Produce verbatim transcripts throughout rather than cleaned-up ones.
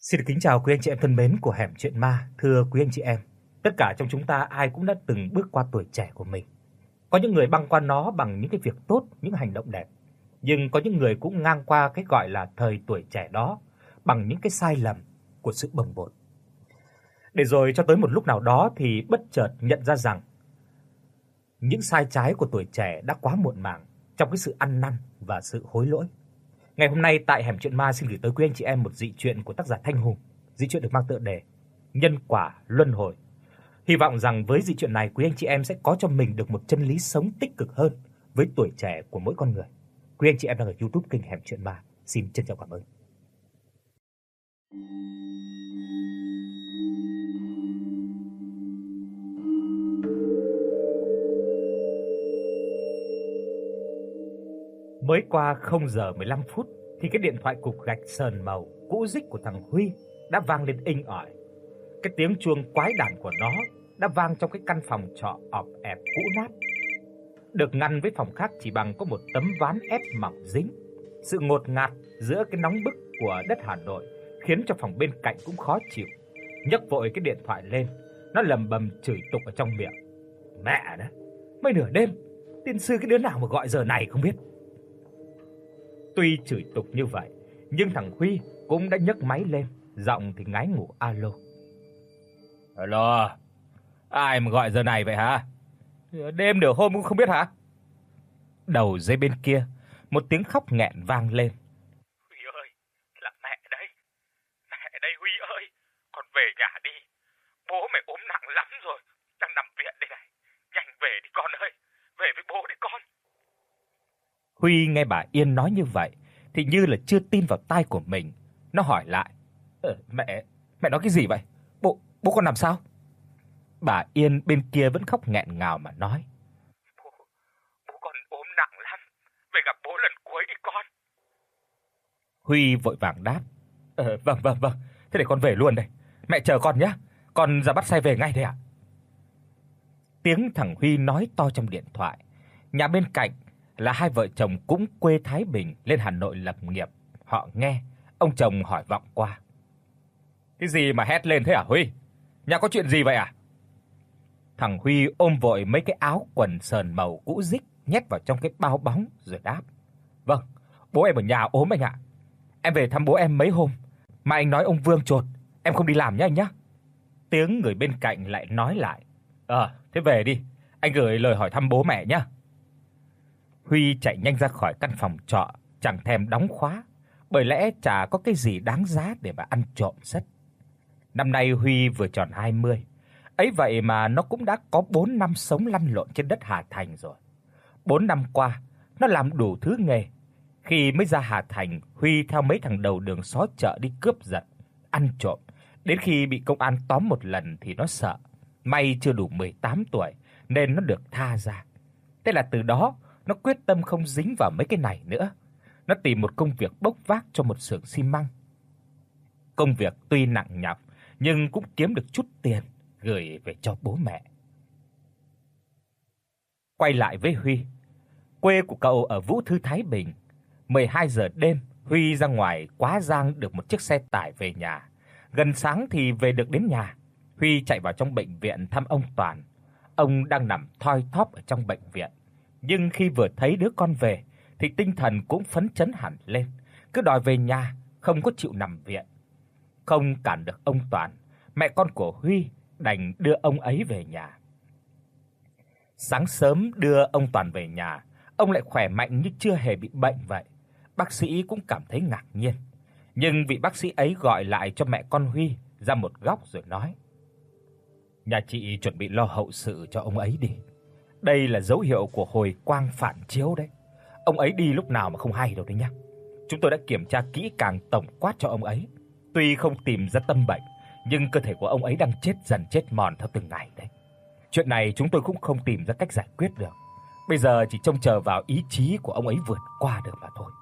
Xin được kính chào quý anh chị em thân mến của Hẻm Chuyện Ma. Thưa quý anh chị em, tất cả trong chúng ta ai cũng đã từng bước qua tuổi trẻ của mình. Có những người băng qua nó bằng những cái việc tốt, những hành động đẹp, nhưng có những người cũng ngang qua cái gọi là thời tuổi trẻ đó bằng những cái sai lầm của sự bồng bột. Để rồi cho tới một lúc nào đó thì bất chợt nhận ra rằng những sai trái của tuổi trẻ đã quá muộn màng trong cái sự ăn năn và sự hối lỗi. Ngày hôm nay tại Hẻm Chuyện Ma xin gửi tới quý anh chị em một dị truyện của tác giả Thanh Hùng. Dị truyện được mang tựa đề Nhân quả luân hồi. Hy vọng rằng với dị truyện này quý anh chị em sẽ có cho mình được một chân lý sống tích cực hơn với tuổi trẻ của mỗi con người. Quý anh chị em đang ở YouTube kênh Hẻm Chuyện Ma, xin trân trọng cảm ơn. Mới qua không giờ mười lăm phút thì cái điện thoại cục gạch sờn màu cũ rích của thằng Huy đã vang lên inh ỏi. Cái tiếng chuông quái đản của nó đã vang trong cái căn phòng trọ ọp ẹp cũ nát, được ngăn với phòng khác chỉ bằng có một tấm ván ép mỏng dính. Sự ngột ngạt giữa cái nóng bức của đất Hà Nội khiến cho phòng bên cạnh cũng khó chịu. Nhấc vội cái điện thoại lên, nó lầm bầm chửi tục ở trong miệng. Mẹ đó, mới nửa đêm, tiên sư cái đứa nào mà gọi giờ này không biết. Tuy chửi tục như vậy, nhưng thằng Huy cũng đã nhấc máy lên, giọng thì ngái ngủ alo. Alo, ai mà gọi giờ này vậy hả? Đêm nửa hôm cũng không biết hả? Đầu dây bên kia, một tiếng khóc nghẹn vang lên. Huy ơi, là mẹ đây. Mẹ đây Huy ơi, con về nhà đi. Bố mày ốm nặng lắm rồi, đang nằm viện đây này. Nhanh về đi con ơi, về với bố đi con. Huy nghe bà Yên nói như vậy thì như là chưa tin vào tai của mình. Nó hỏi lại: "Ờ, mẹ, mẹ nói cái gì vậy? Bố bố con làm sao?" Bà Yên bên kia vẫn khóc nghẹn ngào mà nói: Bố, bố con ốm nặng lắm, về gặp bố lần cuối đi con. Huy vội vàng đáp: "Ờ vâng vâng vâng, thế để con về luôn đây. Mẹ chờ con nhé, con ra bắt xe về ngay đây ạ." Tiếng thằng Huy nói to trong điện thoại. Nhà bên cạnh là hai vợ chồng cũng quê Thái Bình lên Hà Nội lập nghiệp. Họ nghe, ông chồng hỏi vọng qua: "Cái gì mà hét lên thế hả Huy? Nhà có chuyện gì vậy à?" Thằng Huy ôm vội mấy cái áo quần sờn màu cũ rích nhét vào trong cái bao bóng rồi đáp: "Vâng, bố em ở nhà ốm anh ạ. Em về thăm bố em mấy hôm, mà anh nói ông Vương chột, em không đi làm nhé anh nhé." Tiếng người bên cạnh lại nói lại: "Ờ, thế về đi, anh gửi lời hỏi thăm bố mẹ nhé." Huy chạy nhanh ra khỏi căn phòng trọ, chẳng thèm đóng khóa, bởi lẽ chả có cái gì đáng giá để mà ăn trộm sất. Năm nay Huy vừa tròn hai mươi, ấy vậy mà nó cũng đã có bốn năm sống lăn lộn trên đất Hà Thành rồi. bốn năm qua, nó làm đủ thứ nghề. Khi mới ra Hà Thành, Huy theo mấy thằng đầu đường xó chợ đi cướp giật, ăn trộm, đến khi bị công an tóm một lần thì nó sợ. May chưa đủ mười tám tuổi nên nó được tha ra. Thế là từ đó nó quyết tâm không dính vào mấy cái này nữa. Nó tìm một công việc bốc vác cho một xưởng xi măng. Công việc tuy nặng nhọc nhưng cũng kiếm được chút tiền gửi về cho bố mẹ. Quay lại với Huy, quê của cậu ở Vũ Thư, Thái Bình. mười hai giờ đêm, Huy ra ngoài Quá Giang được một chiếc xe tải về nhà. Gần sáng thì về được đến nhà. Huy chạy vào trong bệnh viện thăm ông Toàn. Ông đang nằm thoi thóp ở trong bệnh viện. Nhưng khi vừa thấy đứa con về thì tinh thần cũng phấn chấn hẳn lên, cứ đòi về nhà, không có chịu nằm viện. Không cản được ông Toàn, mẹ con của Huy đành đưa ông ấy về nhà. Sáng sớm đưa ông Toàn về nhà, ông lại khỏe mạnh như chưa hề bị bệnh vậy. Bác sĩ cũng cảm thấy ngạc nhiên. Nhưng vị bác sĩ ấy gọi lại cho mẹ con Huy ra một góc rồi nói: "Nhà chị chuẩn bị lo hậu sự cho ông ấy đi. Đây là dấu hiệu của hồi quang phản chiếu đấy. Ông ấy đi lúc nào mà không hay đâu đấy nhá. Chúng tôi đã kiểm tra kỹ càng tổng quát cho ông ấy. Tuy không tìm ra tâm bệnh, nhưng cơ thể của ông ấy đang chết dần chết mòn theo từng ngày đấy. Chuyện này chúng tôi cũng không tìm ra cách giải quyết được. Bây giờ chỉ trông chờ vào ý chí của ông ấy vượt qua được mà thôi."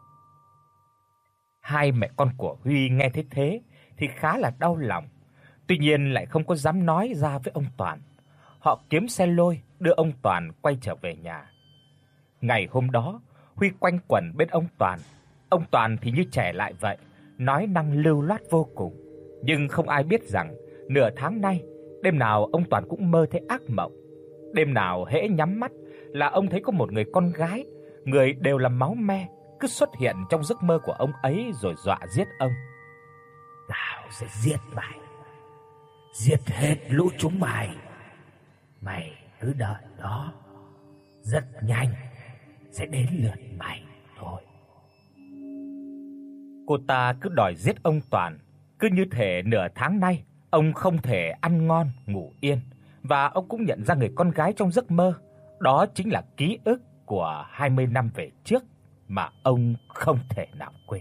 Hai mẹ con của Huy nghe thấy thế thì khá là đau lòng. Tuy nhiên lại không có dám nói ra với ông Toàn. Họ kiếm xe lôi đưa ông Toàn quay trở về nhà. Ngày hôm đó, Huy quanh quẩn bên ông Toàn. Ông Toàn thì như trẻ lại vậy, nói năng lưu loát vô cùng, nhưng không ai biết rằng nửa tháng nay, đêm nào ông Toàn cũng mơ thấy ác mộng. Đêm nào hễ nhắm mắt là ông thấy có một người con gái, người đều là máu me, cứ xuất hiện trong giấc mơ của ông ấy rồi dọa giết ông. Tao sẽ giết mày, giết hết lũ chúng mày. Mày cứ đợi đó, rất nhanh sẽ đến lượt mày thôi. Cô ta cứ đòi giết ông Toàn, cứ như thể nửa tháng nay ông không thể ăn ngon ngủ yên, và ông cũng nhận ra người con gái trong giấc mơ, đó chính là ký ức của hai mươi năm về trước mà ông không thể nào quên.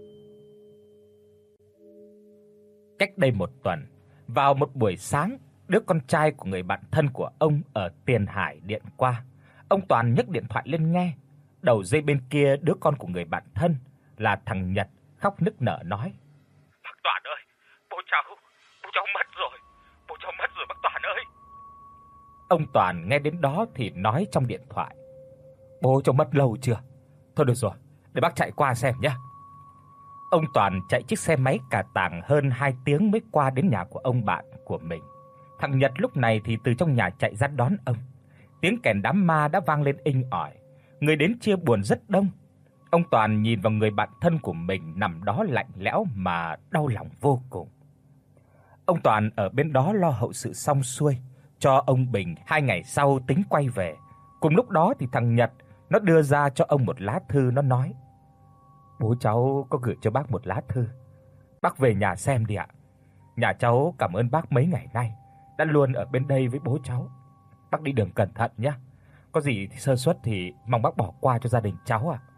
Cách đây một tuần, vào một buổi sáng, đứa con trai của người bạn thân của ông ở Tiền Hải điện qua. Ông Toàn nhấc điện thoại lên nghe. Đầu dây bên kia đứa con của người bạn thân là thằng Nhật khóc nức nở nói: "Bác Toàn ơi, bố cháu, bố cháu mất rồi. Bố cháu mất rồi bác Toàn ơi." Ông Toàn nghe đến đó thì nói trong điện thoại: "Bố cháu mất lâu chưa? Thôi được rồi, để bác chạy qua xem nhé." Ông Toàn chạy chiếc xe máy cà tàng hơn hai tiếng mới qua đến nhà của ông bạn của mình. Thằng Nhật lúc này thì từ trong nhà chạy ra đón ông. Tiếng kèn đám ma đã vang lên inh ỏi, người đến chia buồn rất đông. Ông Toàn nhìn vào người bạn thân của mình nằm đó lạnh lẽo mà đau lòng vô cùng. Ông Toàn ở bên đó lo hậu sự xong xuôi cho ông Bình, hai ngày sau tính quay về. Cùng lúc đó thì thằng Nhật nó đưa ra cho ông một lá thư, nó nói: "Bố cháu có gửi cho bác một lá thư. Bác về nhà xem đi ạ. Nhà cháu cảm ơn bác mấy ngày nay đã luôn ở bên đây với bố cháu. Bác đi đường cẩn thận nhé. Có gì thì sơ suất thì mong bác bỏ qua cho gia đình cháu ạ."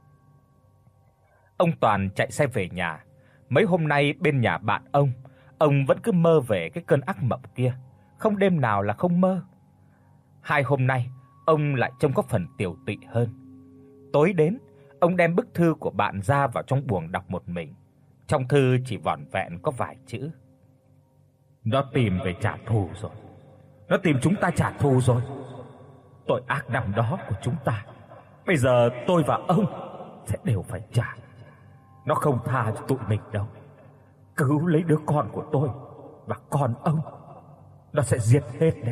Ông Toàn chạy xe về nhà. Mấy hôm nay bên nhà bạn ông, ông vẫn cứ mơ về cái cơn ác mộng kia, không đêm nào là không mơ. Hai hôm nay, ông lại trông có phần tiều tụy hơn. Tối đến, ông đem bức thư của bạn ra vào trong buồng đọc một mình. Trong thư chỉ vỏn vẹn có vài chữ: "Nó tìm về trả thù rồi. Nó tìm chúng ta trả thù rồi. Tội ác năm đó của chúng ta, bây giờ tôi và ông sẽ đều phải trả. Nó không tha cho tụi mình đâu. Cứu lấy đứa con của tôi và con ông, nó sẽ giết hết đấy."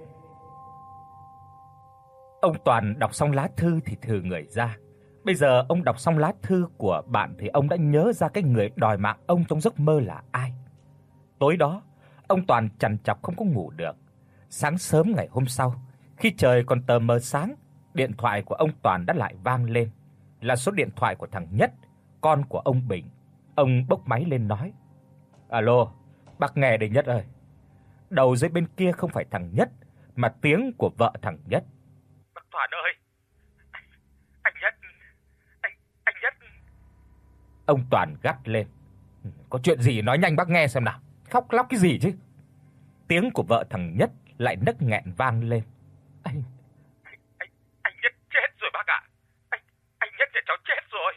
Ông Toàn đọc xong lá thư thì thừ người ra. Bây giờ ông đọc xong lá thư của bạn thì ông đã nhớ ra cái người đòi mạng ông trong giấc mơ là ai. Tối đó, ông Toàn trằn trọc không có ngủ được. Sáng sớm ngày hôm sau, khi trời còn tờ mờ sáng, điện thoại của ông Toàn đã lại vang lên. Là số điện thoại của thằng Nhất, con của ông Bình. Ông bốc máy lên nói: "Alo, bác nghe đây Nhất ơi." Đầu dây bên kia không phải thằng Nhất mà tiếng của vợ thằng Nhất: "Bác Toàn ơi, anh, anh Nhất, anh anh Nhất." Ông Toàn gắt lên: "Có chuyện gì nói nhanh bác nghe xem nào, khóc lóc cái gì chứ?" Tiếng của vợ thằng Nhất lại nấc nghẹn vang lên: "Anh anh anh, anh Nhất chết rồi bác ạ. Anh anh Nhất nhà cháu chết rồi."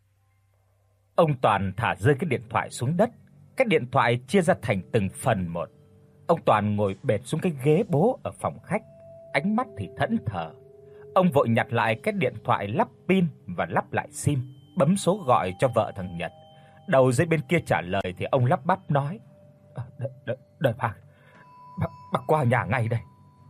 Ông Toàn thả rơi cái điện thoại xuống đất. Cái điện thoại chia ra thành từng phần một. Ông Toàn ngồi bệt xuống cái ghế bố ở phòng khách, ánh mắt thì thẫn thờ. Ông vội nhặt lại cái điện thoại lắp pin và lắp lại sim, bấm số gọi cho vợ thằng Nhật. Đầu dây bên kia trả lời thì ông lắp bắp nói: "Đợi đợi đợi bác. Bác bác qua nhà ngay đây."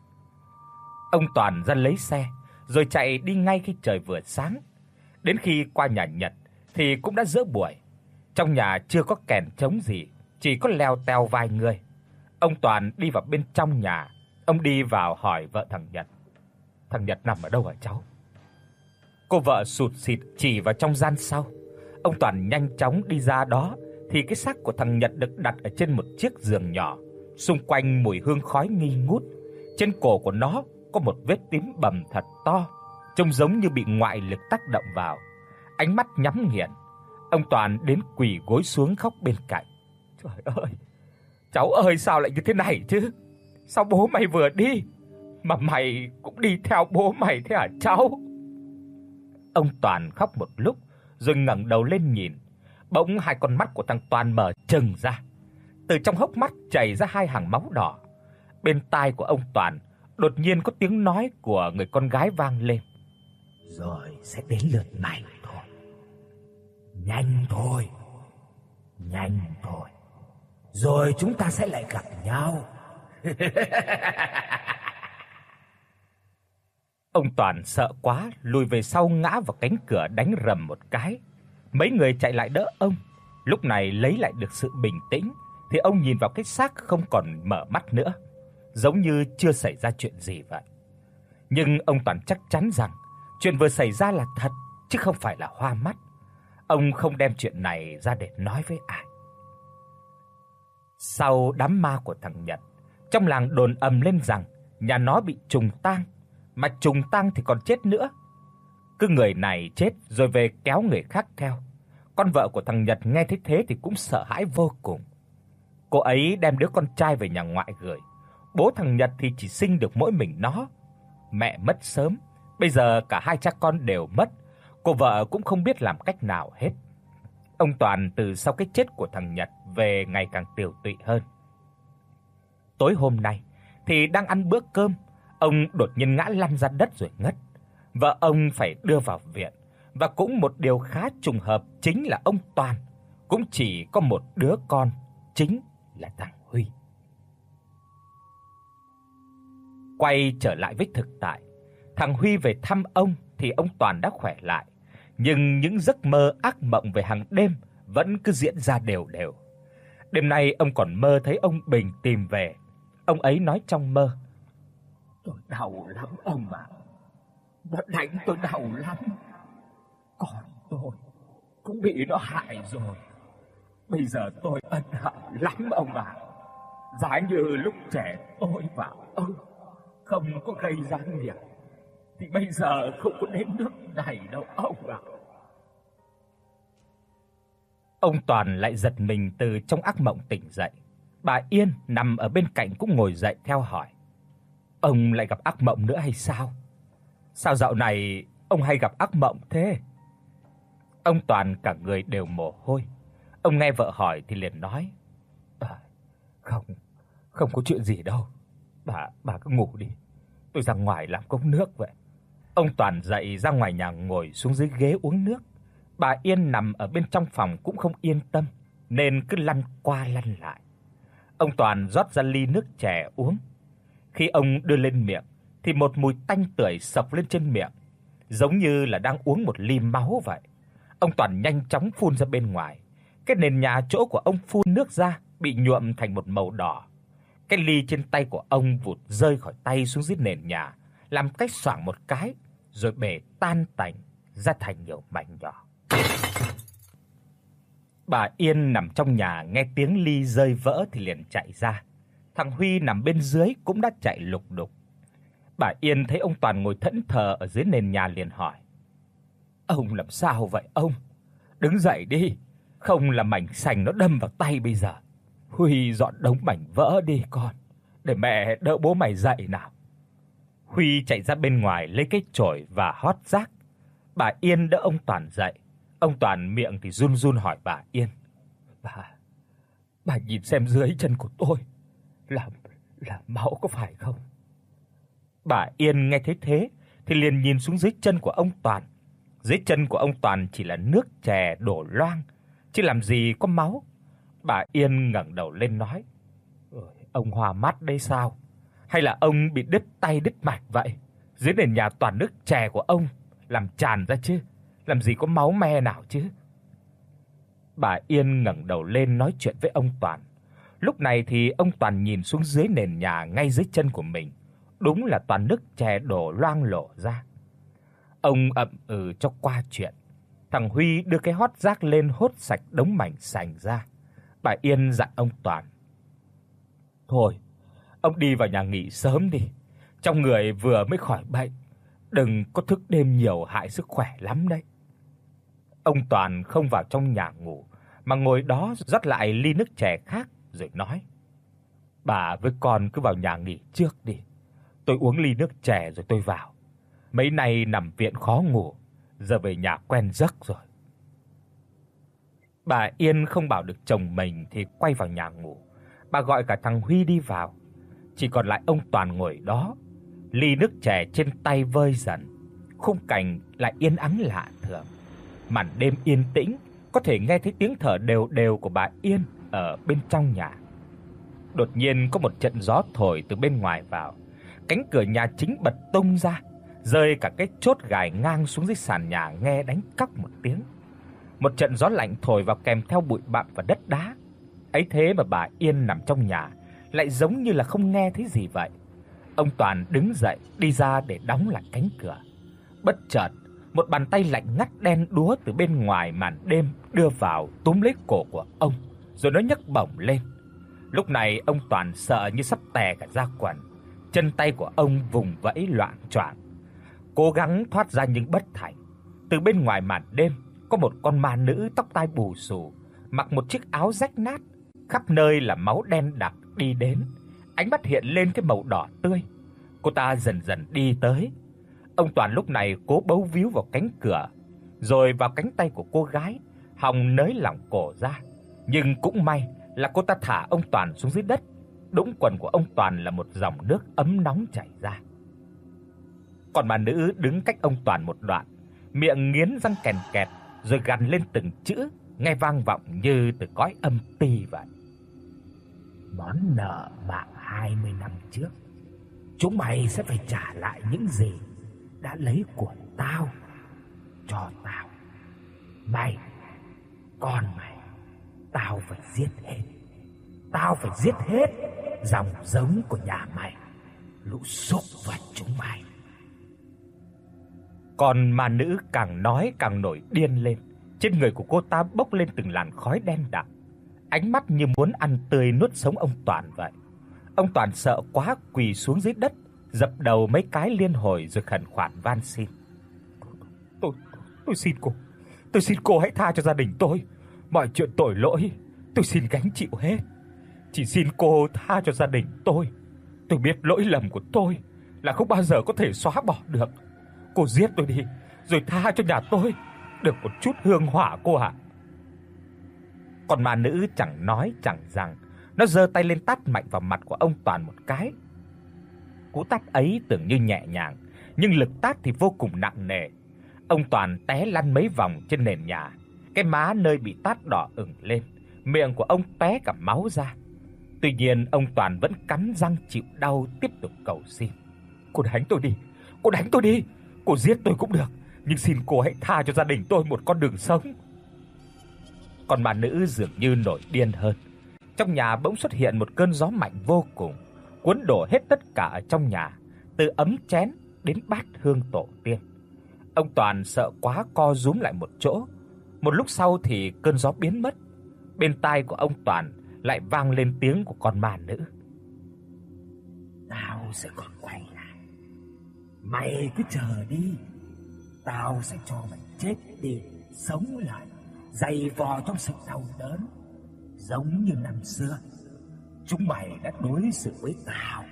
Ông Toàn ra lấy xe rồi chạy đi ngay khi trời vừa sáng. Đến khi qua nhà Nhật thì cũng đã giữa buổi. Trong nhà chưa có kèn trống gì, chỉ có leo teo vài người. Ông Toàn đi vào bên trong nhà. Ông đi vào hỏi vợ thằng Nhật: "Thằng Nhật nằm ở đâu hả cháu?" Cô vợ sụt sịt chỉ vào trong gian sau. Ông Toàn nhanh chóng đi ra đó thì cái xác của thằng Nhật được đặt ở trên một chiếc giường nhỏ, xung quanh mùi hương khói nghi ngút. Trên cổ của nó có một vết tím bầm thật to, trông giống như bị ngoại lực tác động vào. Ánh mắt nhắm nghiền. Ông Toàn đến quỳ gối xuống khóc bên cạnh: "Trời ơi, cháu ơi, sao lại như thế này chứ? Sao bố mày vừa đi mà mày cũng đi theo bố mày thế hả cháu?" Ông Toàn khóc một lúc rồi ngẩng đầu lên nhìn. Bỗng hai con mắt của thằng Toàn mở trừng ra. Từ trong hốc mắt chảy ra hai hàng máu đỏ. Bên tai của ông Toàn đột nhiên có tiếng nói của người con gái vang lên: "Rồi sẽ đến lượt mày thôi. Nhanh thôi, Nhanh thôi, rồi chúng ta sẽ lại gặp nhau. Ông Toàn sợ quá, lùi về sau ngã vào cánh cửa đánh rầm một cái. Mấy người chạy lại đỡ ông. Lúc này lấy lại được sự bình tĩnh thì ông nhìn vào cái xác không còn mở mắt nữa, giống như chưa xảy ra chuyện gì vậy. Nhưng ông Toàn chắc chắn rằng chuyện vừa xảy ra là thật chứ không phải là hoa mắt. Ông không đem chuyện này ra để nói với ai. Sau đám ma của thằng Nhật, trong làng đồn ầm lên rằng nhà nó bị trùng tang, mà trùng tang thì còn chết nữa. Cứ người này chết rồi về kéo người khác theo. Con vợ của thằng Nhật nghe thấy thế thì cũng sợ hãi vô cùng. Cô ấy đem đứa con trai về nhà ngoại gửi. Bố thằng Nhật thì chỉ sinh được mỗi mình nó. Mẹ mất sớm, bây giờ cả hai cha con đều mất. Cô vợ cũng không biết làm cách nào hết. Ông Toàn từ sau cái chết của thằng Nhật về ngày càng tiều tụy hơn. Tối hôm nay thì đang ăn bữa cơm, ông đột nhiên ngã lăn ra đất rồi ngất. Vợ ông phải đưa vào viện, và cũng một điều khá trùng hợp chính là ông Toàn cũng chỉ có một đứa con, chính là thằng Huy. Quay trở lại với thực tại, thằng Huy về thăm ông thì ông Toàn đã khỏe lại, nhưng những giấc mơ ác mộng về hàng đêm vẫn cứ diễn ra đều đều. Đêm nay ông còn mơ thấy ông Bình tìm về. Ông ấy nói trong mơ: "Tôi đau lắm ông ạ. Nó đánh tôi đau lắm. Còn tôi cũng bị nó hại rồi. Bây giờ tôi ân hận lắm ông ạ. Giá như lúc trẻ tôi và ông không có gây ra việc thì bây giờ không có đến nước này đâu ông ạ." Ông Toàn lại giật mình từ trong ác mộng tỉnh dậy. Bà Yên nằm ở bên cạnh cũng ngồi dậy theo hỏi: "Ông lại gặp ác mộng nữa hay sao? Sao dạo này ông hay gặp ác mộng thế?" Ông Toàn cả người đều mồ hôi. Ông nghe vợ hỏi thì liền nói: à, "Không, không có chuyện gì đâu. Bà bà cứ ngủ đi. Tôi ra ngoài làm cốc nước vậy." Ông Toàn dậy ra ngoài nhà ngồi xuống dưới ghế uống nước. Bà Yên nằm ở bên trong phòng cũng không yên tâm nên cứ lăn qua lăn lại. Ông Toàn rót ra ly nước chè uống. Khi ông đưa lên miệng thì một mùi tanh tưởi sộc lên trên miệng, giống như là đang uống một ly máu vậy. Ông Toàn nhanh chóng phun ra bên ngoài. Cái nền nhà chỗ của ông phun nước ra bị nhuộm thành một màu đỏ. Cái ly trên tay của ông vụt rơi khỏi tay xuống dưới nền nhà, làm cách xoảng một cái rồi bể tan tành ra thành nhiều mảnh nhỏ. Bà Yên nằm trong nhà nghe tiếng ly rơi vỡ thì liền chạy ra. Thằng Huy nằm bên dưới cũng đã chạy lục đục. Bà Yên thấy ông Toàn ngồi thẫn thờ ở dưới nền nhà liền hỏi: "Ông làm sao vậy ông? Đứng dậy đi, không là mảnh sành nó đâm vào tay bây giờ. Huy dọn đống mảnh vỡ đi con, để mẹ đỡ bố mày dậy nào." Huy chạy ra bên ngoài lấy cái chổi và hót rác. Bà Yên đỡ ông Toàn dậy. Ông Toàn miệng thì run run hỏi bà Yên: "Bà, bà nhìn xem dưới chân của tôi là là máu có phải không?" Bà Yên nghe thấy thế thì liền nhìn xuống dưới chân của ông Toàn. Dưới chân của ông Toàn chỉ là nước chè đổ loang, chứ làm gì có máu. Bà Yên ngẩng đầu lên nói: "Ôi, ông hoa mắt đây sao? Hay là ông bị đứt tay đứt mạch vậy? Dưới nền nhà toàn nước chè của ông làm tràn ra chứ, làm gì có máu me nào chứ?" Bà Yên ngẩng đầu lên nói chuyện với ông Toàn. Lúc này thì ông Toàn nhìn xuống dưới nền nhà ngay dưới chân của mình, đúng là toàn nước chè đổ loang lổ ra. Ông ậm ừ cho qua chuyện. Thằng Huy đưa cái hót rác lên hốt sạch đống mảnh sành ra. Bà Yên dặn ông Toàn: "Thôi, ông đi vào nhà nghỉ sớm đi. Trong người vừa mới khỏi bệnh, đừng có thức đêm nhiều hại sức khỏe lắm đấy." Ông Toàn không vào trong nhà ngủ mà ngồi đó rót lại ly nước chè khác rồi nói: "Bà với con cứ vào nhà nghỉ trước đi. Tôi uống ly nước chè rồi tôi vào. Mấy nay nằm viện khó ngủ, giờ về nhà quen giấc rồi." Bà Yên không bảo được chồng mình thì quay vào nhà ngủ. Bà gọi cả thằng Huy đi vào. Chỉ còn lại ông Toàn ngồi đó, ly nước chè trên tay vơi dần. Khung cảnh lại yên ắng lạ thường. Màn đêm yên tĩnh có thể nghe thấy tiếng thở đều đều của bà Yên ở bên trong nhà. Đột nhiên có một trận gió thổi từ bên ngoài vào, cánh cửa nhà chính bật tung ra, rơi cả cái chốt gài ngang xuống dưới sàn nhà nghe đánh cóc một tiếng. Một trận gió lạnh thổi vào kèm theo bụi bặm và đất đá. Ấy thế mà bà Yên nằm trong nhà lại giống như là không nghe thấy gì vậy. Ông Toàn đứng dậy đi ra để đóng lại cánh cửa. Bất chợt, một bàn tay lạnh ngắt đen đúa từ bên ngoài màn đêm đưa vào túm lấy cổ của ông, rồi nó nhấc bổng lên. Lúc này ông Toàn sợ như sắp tè cả da quần, chân tay của ông vùng vẫy loạng choạng, cố gắng thoát ra nhưng bất thành. Từ bên ngoài màn đêm có một con ma nữ tóc tai bù xù, mặc một chiếc áo rách nát, khắp nơi là máu đen đặc đi đến, ánh mắt hiện lên cái màu đỏ tươi. Cô ta dần dần đi tới. Ông Toàn lúc này cố bấu víu vào cánh cửa, rồi vào cánh tay của cô gái, hòng nới lỏng cổ ra. Nhưng cũng may là cô ta thả ông Toàn xuống dưới đất. Đũng quần của ông Toàn là một dòng nước ấm nóng chảy ra. Còn bà nữ đứng cách ông Toàn một đoạn, miệng nghiến răng kèn kẹt, rồi gằn lên từng chữ nghe vang vọng như từ cõi âm ti vậy. Món nợ mạng hai mươi năm trước, chúng mày sẽ phải trả lại những gì đã lấy của tao cho tao. Mày, con mày, tao phải giết hết. Tao phải giết hết dòng giống của nhà mày, lũ súc vật chúng mày. Còn ma nữ càng nói càng nổi điên lên. Trên người của cô ta bốc lên từng làn khói đen đặc, ánh mắt như muốn ăn tươi nuốt sống ông Toàn vậy. Ông Toàn sợ quá quỳ xuống dưới đất, dập đầu mấy cái liên hồi rồi khẩn khoản van xin. Tôi tôi xin cô, tôi xin cô hãy tha cho gia đình tôi. Mọi chuyện tội lỗi tôi xin gánh chịu hết. Chỉ xin cô tha cho gia đình tôi. Tôi biết lỗi lầm của tôi là không bao giờ có thể xóa bỏ được. Cô giết tôi đi, rồi tha cho nhà tôi được một chút hương hỏa cô ạ. Còn ma nữ chẳng nói chẳng rằng, nó giơ tay lên tát mạnh vào mặt của ông Toàn một cái. Cú tát ấy tưởng như nhẹ nhàng, nhưng lực tát thì vô cùng nặng nề. Ông Toàn té lăn mấy vòng trên nền nhà, cái má nơi bị tát đỏ ửng lên, miệng của ông té cả máu ra. Tuy nhiên ông Toàn vẫn cắn răng chịu đau tiếp tục cầu xin. Cô đánh tôi đi, cô đánh tôi đi, cô giết tôi cũng được, nhưng xin cô hãy tha cho gia đình tôi một con đường sống. Còn bà nữ dường như nổi điên hơn. Trong nhà bỗng xuất hiện một cơn gió mạnh vô cùng, cuốn đổ hết tất cả ở trong nhà, từ ấm chén đến bát hương tổ tiên. Ông Toàn sợ quá co rúm lại một chỗ. Một lúc sau thì cơn gió biến mất. Bên tai của ông Toàn lại vang lên tiếng của con ma nữ. Tao sẽ còn quay lại. Mày cứ chờ đi. Tao sẽ cho mày chết đi, sống lại, dày vò trong sự đau đớn, giống như năm xưa chúng mày đã đối xử với tao.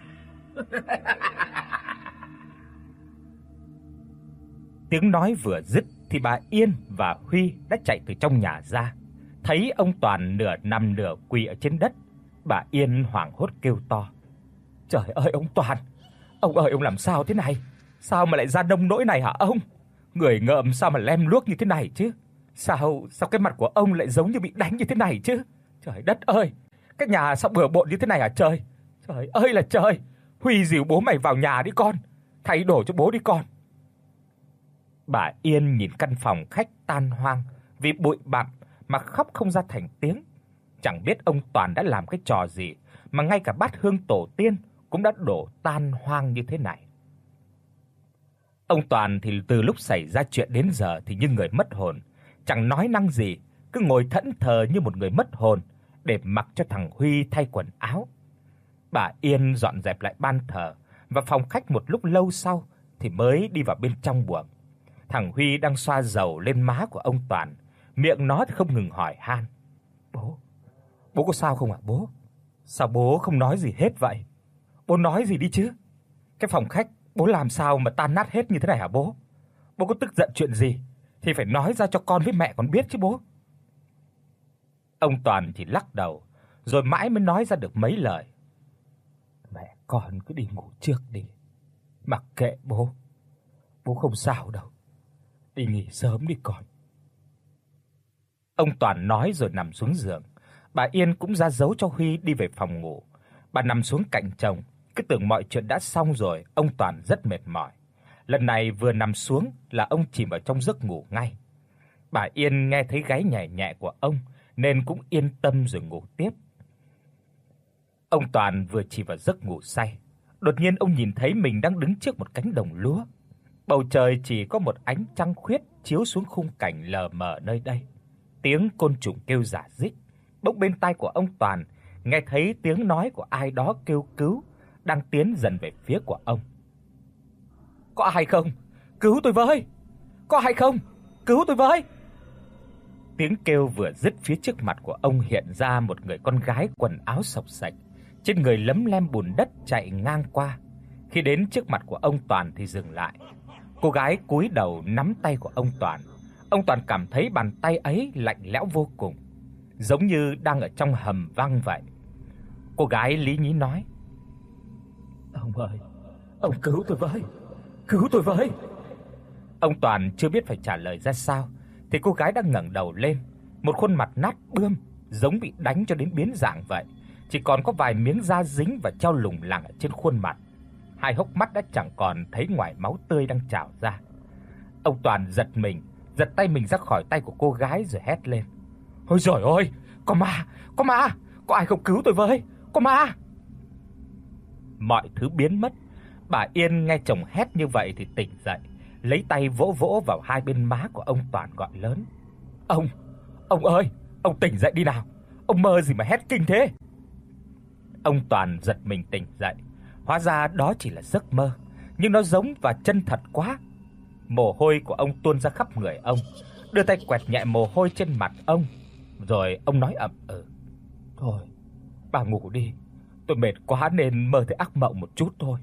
Tiếng nói vừa dứt thì bà Yên và Huy đã chạy từ trong nhà ra. Thấy ông Toàn nửa nằm nửa quỳ ở trên đất, bà Yên hoảng hốt kêu to: "Trời ơi ông Toàn, ông ơi ông làm sao thế này? Sao mà lại ra nông nỗi này hả ông? Người ngợm sao mà lem luốc như thế này chứ? Sao sao cái mặt của ông lại giống như bị đánh như thế này chứ? Trời đất ơi, cái nhà sao bừa bộn như thế này hả trời? Trời ơi là trời! Huy dìu bố mày vào nhà đi con, thay đồ cho bố đi con." Bà Yên nhìn căn phòng khách tan hoang vì bụi bặm mà khóc không ra thành tiếng. Chẳng biết ông Toàn đã làm cái trò gì mà ngay cả bát hương tổ tiên cũng đã đổ tan hoang như thế này. Ông Toàn thì từ lúc xảy ra chuyện đến giờ thì như người mất hồn, chẳng nói năng gì, cứ ngồi thẫn thờ như một người mất hồn để mặc cho thằng Huy thay quần áo. Bà Yên dọn dẹp lại ban thờ và phòng khách một lúc lâu sau thì mới đi vào bên trong buồng. Thằng Huy đang xoa dầu lên má của ông Toàn, miệng nó thì không ngừng hỏi han: "Bố, bố có sao không ạ bố? Sao bố không nói gì hết vậy? Bố nói gì đi chứ? Cái phòng khách bố làm sao mà tan nát hết như thế này hả bố? Bố có tức giận chuyện gì thì phải nói ra cho con với mẹ con biết chứ bố." Ông Toàn chỉ lắc đầu, rồi mãi mới nói ra được mấy lời: "Mẹ con cứ đi ngủ trước đi. Mặc kệ bố. Bố không sao đâu. Đi nghỉ sớm đi con." Ông Toàn nói rồi nằm xuống giường. Bà Yên cũng ra dấu cho Huy đi về phòng ngủ. Bà nằm xuống cạnh chồng, cứ tưởng mọi chuyện đã xong rồi, ông Toàn rất mệt mỏi. Lần này vừa nằm xuống là ông chìm vào trong giấc ngủ ngay. Bà Yên nghe thấy gáy nhẹ nhẹ của ông nên cũng yên tâm rồi ngủ tiếp. Ông Toàn vừa chìm vào giấc ngủ say, đột nhiên ông nhìn thấy mình đang đứng trước một cánh đồng lúa. Bầu trời chỉ có một ánh trăng khuyết chiếu xuống khung cảnh lờ mờ nơi đây. Tiếng côn trùng kêu rả rích. Bỗng bên tai của ông Toàn nghe thấy tiếng nói của ai đó kêu cứu, đang tiến dần về phía của ông. "Có ai không? Cứu tôi với! Có ai không? Cứu tôi với!" Tiếng kêu vừa dứt, phía trước mặt của ông hiện ra một người con gái quần áo xộc xệch, trên người lấm lem bùn đất chạy ngang qua. Khi đến trước mặt của ông Toàn thì dừng lại. Cô gái cúi đầu nắm tay của ông Toàn. Ông Toàn cảm thấy bàn tay ấy lạnh lẽo vô cùng, giống như đang ở trong hầm băng vậy. Cô gái lý nhí nói: "Ông ơi, ông cứu tôi với, cứu tôi với." Ông Toàn chưa biết phải trả lời ra sao thì cô gái đã ngẩng đầu lên, một khuôn mặt nát bươm, giống bị đánh cho đến biến dạng vậy, chỉ còn có vài miếng da dính và treo lủng lẳng ở trên khuôn mặt. Hai hốc mắt đã chẳng còn thấy ngoài máu tươi đang trào ra. Ông Toàn giật mình, giật tay mình ra khỏi tay của cô gái rồi hét lên: "Ôi giời ơi, có ma, có ma, có ai không cứu tôi với, có ma!" Mọi thứ biến mất. Bà Yên nghe chồng hét như vậy thì tỉnh dậy, lấy tay vỗ vỗ vào hai bên má của ông Toàn gọi lớn: "Ông, ông ơi, ông tỉnh dậy đi nào. Ông mơ gì mà hét kinh thế?" Ông Toàn giật mình tỉnh dậy. Hóa ra đó chỉ là giấc mơ, nhưng nó giống và chân thật quá. Mồ hôi của ông tuôn ra khắp người ông, đưa tay quẹt nhẹ mồ hôi trên mặt ông, rồi ông nói ậm ừ: "Thôi, bà ngủ đi, tôi mệt quá nên mơ thấy ác mộng một chút thôi."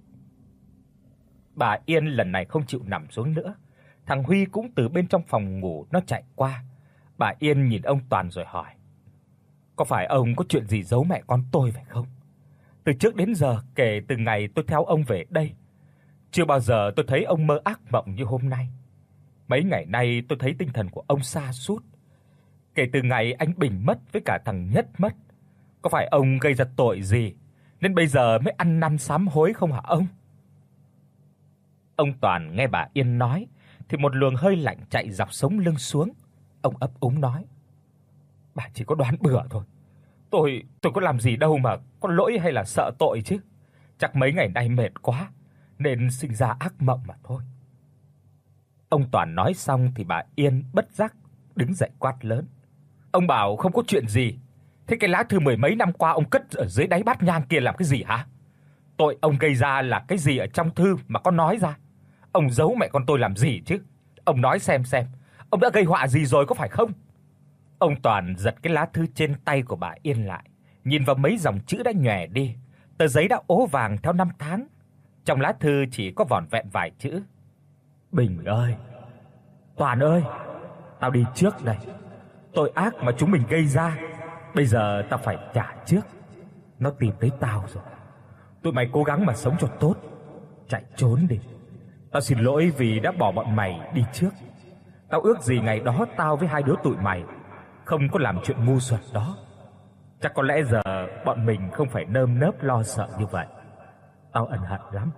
Bà Yên lần này không chịu nằm xuống nữa. Thằng Huy cũng từ bên trong phòng ngủ nó chạy qua. Bà Yên nhìn ông Toàn rồi hỏi: "Có phải ông có chuyện gì giấu mẹ con tôi phải không? Từ trước đến giờ, kể từ ngày tôi theo ông về đây, chưa bao giờ tôi thấy ông mơ ác mộng như hôm nay. Mấy ngày nay tôi thấy tinh thần của ông sa sút. Kể từ ngày anh Bình mất với cả thằng Nhất mất, có phải ông gây ra tội gì nên bây giờ mới ăn năn sám hối không hả ông?" Ông Toàn nghe bà Yên nói thì một luồng hơi lạnh chạy dọc sống lưng xuống. Ông ấp úng nói: "Bà chỉ có đoán bừa thôi. Tôi tôi có làm gì đâu mà có lỗi hay là sợ tội chứ. Chắc mấy ngày nay mệt quá nên sinh ra ác mộng mà thôi." Ông Toàn nói xong thì bà Yên bất giác đứng dậy quát lớn: "Ông bảo không có chuyện gì, thế cái lá thư mười mấy năm qua ông cất ở dưới đáy bát nhang kia làm cái gì hả? Tội ông gây ra là cái gì ở trong thư mà có nói ra? Ông giấu mẹ con tôi làm gì chứ? Ông nói xem xem, ông đã gây họa gì rồi có phải không?" Ông Toàn giật cái lá thư trên tay của bà Yên lại, nhìn vào mấy dòng chữ đã nhòe đi, tờ giấy đã ố vàng theo năm tháng. Trong lá thư chỉ có vỏn vẹn vài chữ: "Bình ơi, Toàn ơi, tao đi trước đây. Tội ác mà chúng mình gây ra, bây giờ tao phải trả trước. Nó tìm tới tao rồi. Tụi mày cố gắng mà sống cho tốt, chạy trốn đi. Tao xin lỗi vì đã bỏ bọn mày đi trước. Tao ước gì ngày đó tao với hai đứa tụi mày không có làm chuyện ngu xuẩn đó. Chắc có lẽ giờ bọn mình không phải nơm nớp lo sợ như vậy. Tao ân hận lắm."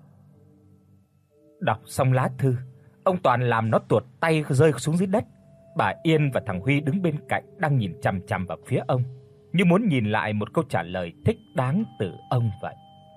Đọc xong lá thư, ông Toàn làm nó tuột tay rơi xuống dưới đất. Bà Yên và thằng Huy đứng bên cạnh đang nhìn chằm chằm vào phía ông, như muốn nhìn lại một câu trả lời thích đáng từ ông vậy.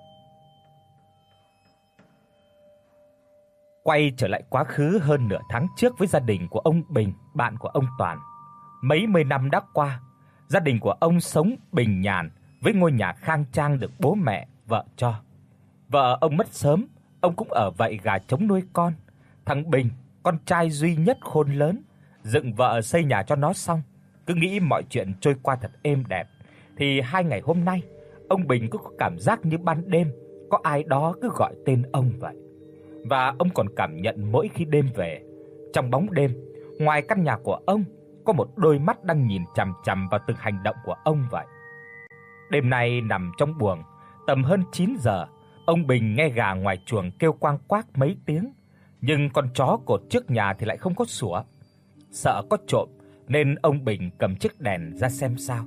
Quay trở lại quá khứ hơn nửa tháng trước với gia đình của ông Bình, bạn của ông Toàn. Mấy mươi năm đã qua, gia đình của ông sống bình nhàn với ngôi nhà khang trang được bố mẹ, vợ cho. Vợ ông mất sớm, ông cũng ở vậy gà trống nuôi con. Thằng Bình, con trai duy nhất khôn lớn, dựng vợ xây nhà cho nó xong, cứ nghĩ mọi chuyện trôi qua thật êm đẹp, thì hai ngày hôm nay, ông Bình cứ có cảm giác như ban đêm có ai đó cứ gọi tên ông vậy. Và ông còn cảm nhận mỗi khi đêm về, trong bóng đêm, ngoài căn nhà của ông, có một đôi mắt đang nhìn chằm chằm vào từng hành động của ông vậy. Đêm nay nằm trong buồng, tầm hơn chín giờ, ông Bình nghe gà ngoài chuồng kêu quang quác mấy tiếng, nhưng con chó cột trước nhà thì lại không có sủa. Sợ có trộm nên ông Bình cầm chiếc đèn ra xem sao.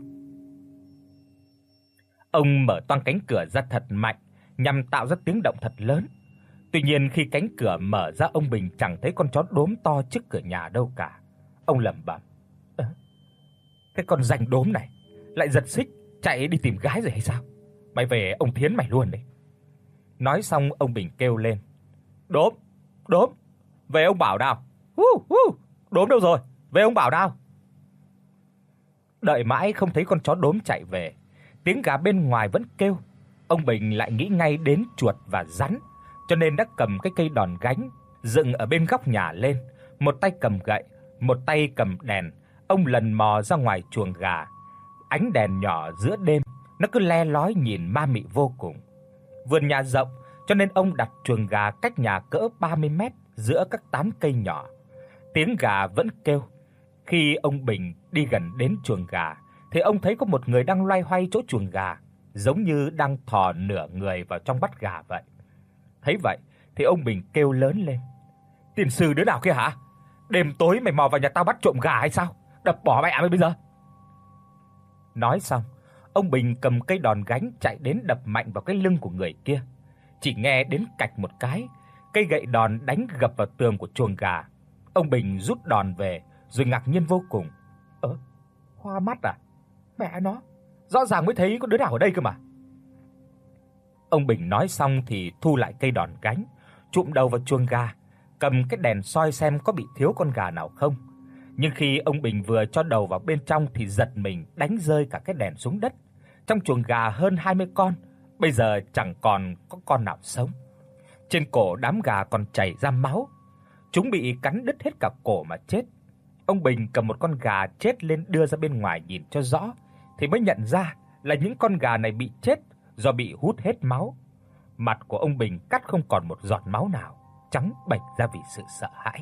Ông mở toang cánh cửa ra thật mạnh nhằm tạo ra tiếng động thật lớn. Tuy nhiên khi cánh cửa mở ra, ông Bình chẳng thấy con chó đốm to trước cửa nhà đâu cả. Ông lẩm bẩm: "Ơ, cái con ranh đốm này lại giật xích chạy đi tìm gái rồi hay sao? Mày về ông thiến mày luôn đấy." Nói xong ông Bình kêu lên: "Đốm, đốm, về ông bảo nào. Hu hu, đốm đâu rồi? Về ông bảo nào." Đợi mãi không thấy con chó đốm chạy về, tiếng gà bên ngoài vẫn kêu. Ông Bình lại nghĩ ngay đến chuột và rắn, cho nên đã cầm cái cây đòn gánh dựng ở bên góc nhà lên, một tay cầm gậy, một tay cầm đèn. Ông lần mò ra ngoài chuồng gà. Ánh đèn nhỏ giữa đêm nó cứ le lói nhìn ma mị vô cùng. Vườn nhà rộng cho nên ông đặt chuồng gà cách nhà cỡ ba mươi mét giữa các tán cây nhỏ. Tiếng gà vẫn kêu. Khi ông Bình đi gần đến chuồng gà thì ông thấy có một người đang loay hoay chỗ chuồng gà, giống như đang thò nửa người vào trong bắt gà vậy. Thấy vậy thì ông Bình kêu lớn lên: "Tiền sư đứa nào kia hả? Đêm tối mày mò vào nhà tao bắt trộm gà hay sao? Đập bỏ mẹ mày bây giờ." Nói xong, ông Bình cầm cây đòn gánh chạy đến đập mạnh vào cái lưng của người kia. Chỉ nghe đến cạch một cái, cây gậy đòn đánh gập vào tường của chuồng gà. Ông Bình rút đòn về rồi ngạc nhiên vô cùng. "Ơ, hoa mắt à? Mẹ nó, rõ ràng mới thấy có đứa nào ở đây cơ mà." Ông Bình nói xong thì thu lại cây đòn gánh, chụm đầu vào chuồng gà, cầm cái đèn soi xem có bị thiếu con gà nào không. Nhưng khi ông Bình vừa cho đầu vào bên trong thì giật mình đánh rơi cả cái đèn xuống đất. Trong chuồng gà hơn hai mươi con, bây giờ chẳng còn có con nào sống. Trên cổ đám gà còn chảy ra máu. Chúng bị cắn đứt hết cả cổ mà chết. Ông Bình cầm một con gà chết lên đưa ra bên ngoài nhìn cho rõ thì mới nhận ra là những con gà này bị chết do bị hút hết máu. Mặt của ông Bình cắt không còn một giọt máu nào, trắng bệch ra vì sự sợ hãi.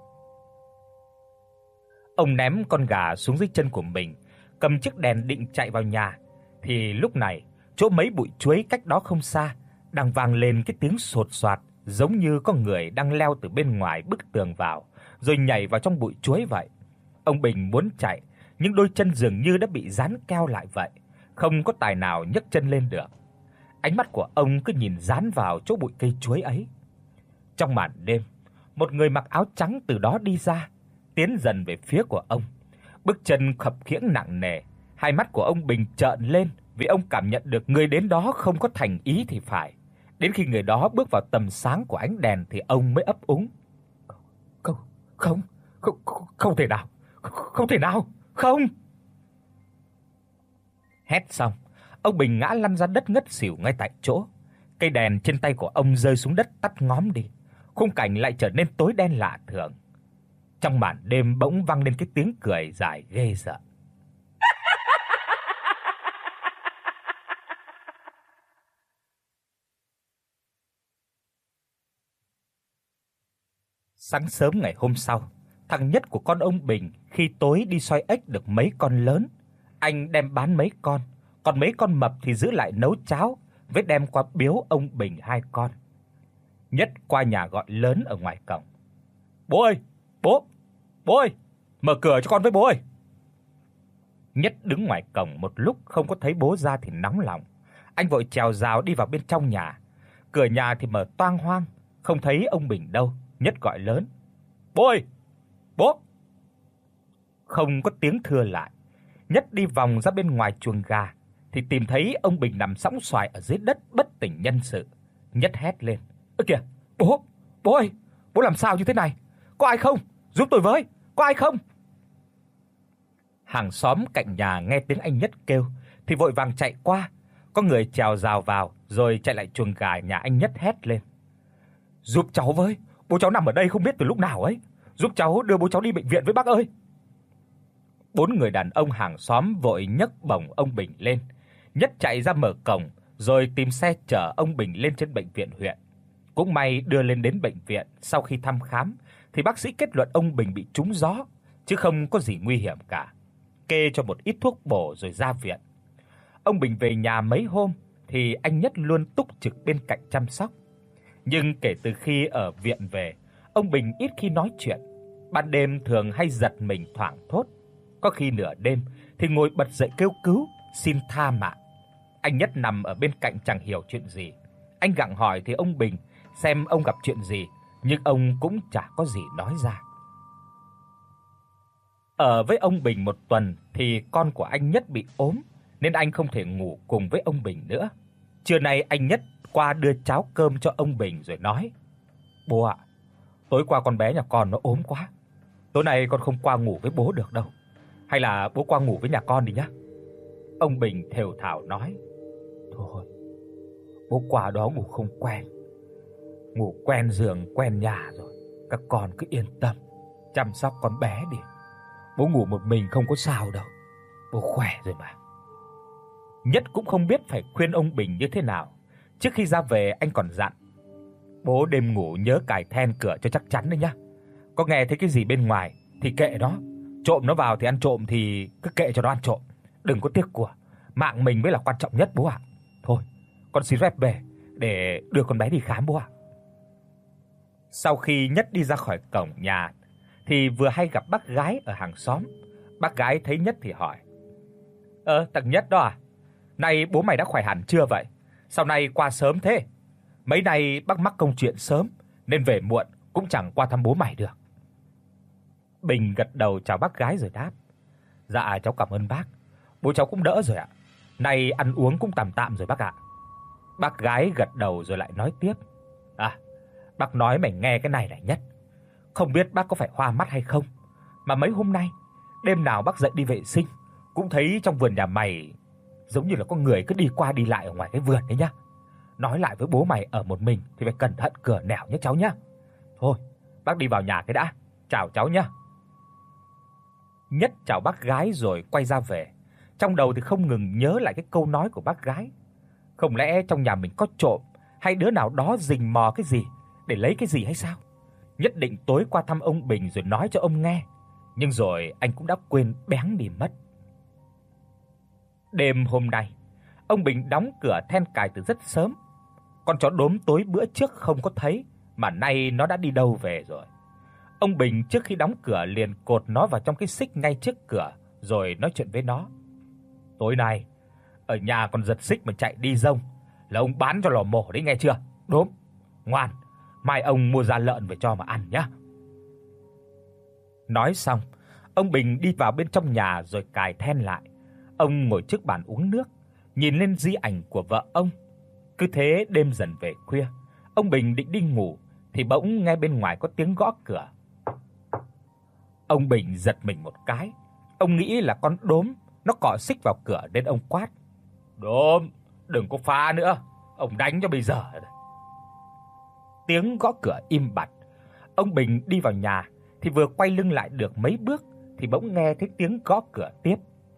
Ông ném con gà xuống dưới chân của mình, cầm chiếc đèn định chạy vào nhà thì lúc này, chỗ mấy bụi chuối cách đó không xa đang vang lên cái tiếng sột soạt, giống như có người đang leo từ bên ngoài bức tường vào rồi nhảy vào trong bụi chuối vậy. Ông Bình muốn chạy, nhưng đôi chân dường như đã bị dán keo lại vậy, không có tài nào nhấc chân lên được. Ánh mắt của ông cứ nhìn dán vào chỗ bụi cây chuối ấy. Trong màn đêm, một người mặc áo trắng từ đó đi ra, tiến dần về phía của ông. Bước chân khập khiễng nặng nề, hai mắt của ông Bình trợn lên vì ông cảm nhận được người đến đó không có thành ý thì phải. Đến khi người đó bước vào tầm sáng của ánh đèn thì ông mới ấp úng: "Không, không, không, không, không thể nào, không, không thể nào, không." Hét xong, ông Bình ngã lăn ra đất ngất xỉu ngay tại chỗ. Cây đèn trên tay của ông rơi xuống đất tắt ngóm đi. Khung cảnh lại trở nên tối đen lạ thường. Trong màn đêm bỗng vang lên cái tiếng cười dài ghê sợ. Sáng sớm ngày hôm sau, thằng Nhất của con ông Bình khi tối đi soi ếch được mấy con lớn, anh đem bán mấy con, còn mấy con mập thì giữ lại nấu cháo, với đem qua biếu ông Bình hai con. Nhất qua nhà gọi lớn ở ngoài cổng: "Bố ơi, bố, bố ơi, mở cửa cho con với bố ơi." Nhất đứng ngoài cổng một lúc không có thấy bố ra thì nóng lòng. Anh vội trèo rào đi vào bên trong nhà. Cửa nhà thì mở toang hoang, không thấy ông Bình đâu. Nhất gọi lớn: "Bố ơi, bố." Không có tiếng thưa lại. Nhất đi vòng ra bên ngoài chuồng gà thì tìm thấy ông Bình nằm sõng soài ở dưới đất bất tỉnh nhân sự. Nhất hét lên: "Ơ kìa, bố, bố ơi, bố làm sao như thế này? Có ai không? Giúp tôi với, có ai không?" Hàng xóm cạnh nhà nghe tiếng anh Nhất kêu thì vội vàng chạy qua. Có người trèo rào vào rồi chạy lại chuồng gà nhà anh Nhất hét lên: "Giúp cháu với, bố cháu nằm ở đây không biết từ lúc nào ấy. Giúp cháu đưa bố cháu đi bệnh viện với bác ơi." Bốn người đàn ông hàng xóm vội nhấc bổng ông Bình lên. Nhất chạy ra mở cổng rồi tìm xe chở ông Bình lên trên bệnh viện huyện. Cũng may đưa lên đến bệnh viện, sau khi thăm khám thì bác sĩ kết luận ông Bình bị trúng gió chứ không có gì nguy hiểm cả. Kê cho một ít thuốc bổ rồi ra viện. Ông Bình về nhà mấy hôm thì anh Nhất luôn túc trực bên cạnh chăm sóc. Nhưng kể từ khi ở viện về, ông Bình ít khi nói chuyện, ban đêm thường hay giật mình thoảng thốt. Có khi nửa đêm thì ngồi bật dậy kêu cứu, xin tha mạng. Anh Nhất nằm ở bên cạnh chẳng hiểu chuyện gì. Anh gặng hỏi thì ông Bình xem ông gặp chuyện gì, nhưng ông cũng chả có gì nói ra. Ở với ông Bình một tuần thì con của anh Nhất bị ốm, nên anh không thể ngủ cùng với ông Bình nữa. Trưa nay anh Nhất qua đưa cháo cơm cho ông Bình rồi nói: "Bố ạ, tối qua con bé nhà con nó ốm quá. Tối nay con không qua ngủ với bố được đâu. Hay là bố qua ngủ với nhà con đi nhá." Ông Bình thều thào nói: "Thôi, bố qua đó ngủ không quen. Ngủ quen giường, quen nhà rồi. Các con cứ yên tâm, chăm sóc con bé đi. Bố ngủ một mình không có sao đâu. Bố khỏe rồi mà." Nhất cũng không biết phải khuyên ông Bình như thế nào. Trước khi ra về anh còn dặn: "Bố đêm ngủ nhớ cài then cửa cho chắc chắn đấy nhá. Có nghe thấy cái gì bên ngoài thì kệ nó, trộm nó vào thì ăn trộm thì cứ kệ cho nó ăn trộm, đừng có tiếc của, mạng mình mới là quan trọng nhất bố ạ. Thôi, con xin phép về để đưa con bé đi khám bố ạ." Sau khi Nhất đi ra khỏi cổng nhà thì vừa hay gặp bác gái ở hàng xóm. Bác gái thấy Nhất thì hỏi: "Ờ, thằng Nhất đó à? Nay bố mày đã khỏe hẳn chưa vậy? Sao nay qua sớm thế? Mấy nay bác mắc công chuyện sớm nên về muộn cũng chẳng qua thăm bố mày được." Bình gật đầu chào bác gái rồi đáp: "Dạ cháu cảm ơn bác. Bố cháu cũng đỡ rồi ạ. Nay ăn uống cũng tạm tạm rồi bác ạ." Bác gái gật đầu rồi lại nói tiếp: "À, bác nói mày nghe cái này này Nhất. Không biết bác có phải hoa mắt hay không, mà mấy hôm nay đêm nào bác dậy đi vệ sinh cũng thấy trong vườn nhà mày giống như là có người cứ đi qua đi lại ở ngoài cái vườn đấy nhá. Nói lại với bố mày ở một mình thì phải cẩn thận cửa nẻo nhé cháu nhá. Thôi, bác đi vào nhà cái đã. Chào cháu nhá." Nhất chào bác gái rồi quay ra về. Trong đầu thì không ngừng nhớ lại cái câu nói của bác gái. Không lẽ trong nhà mình có trộm hay đứa nào đó rình mò cái gì để lấy cái gì hay sao? Nhất định tối qua thăm ông Bình rồi nói cho ông nghe, nhưng rồi anh cũng đã quên béng đi mất. Đêm hôm nay, ông Bình đóng cửa then cài từ rất sớm. Con chó đốm tối bữa trước không có thấy, mà nay nó đã đi đâu về rồi. Ông Bình trước khi đóng cửa liền cột nó vào trong cái xích ngay trước cửa rồi nói chuyện với nó: "Tối nay ở nhà còn giật xích mà chạy đi rông là ông bán cho lò mổ đấy nghe chưa? Đốm, ngoan, mai ông mua da lợn về cho mà ăn nhá." Nói xong, ông Bình đi vào bên trong nhà rồi cài then lại. Ông ngồi trước bàn uống nước, nhìn lên di ảnh của vợ ông. Cứ thế đêm dần về khuya, ông Bình định đi ngủ thì bỗng nghe bên ngoài có tiếng gõ cửa. Ông Bình giật mình một cái, ông nghĩ là con đốm nó cọ xích vào cửa nên ông quát: "Đốm, đừng có phá nữa, ông đánh cho bây giờ." Tiếng gõ cửa im bặt. Ông Bình đi vào nhà thì vừa quay lưng lại được mấy bước thì bỗng nghe thấy tiếng gõ cửa tiếp.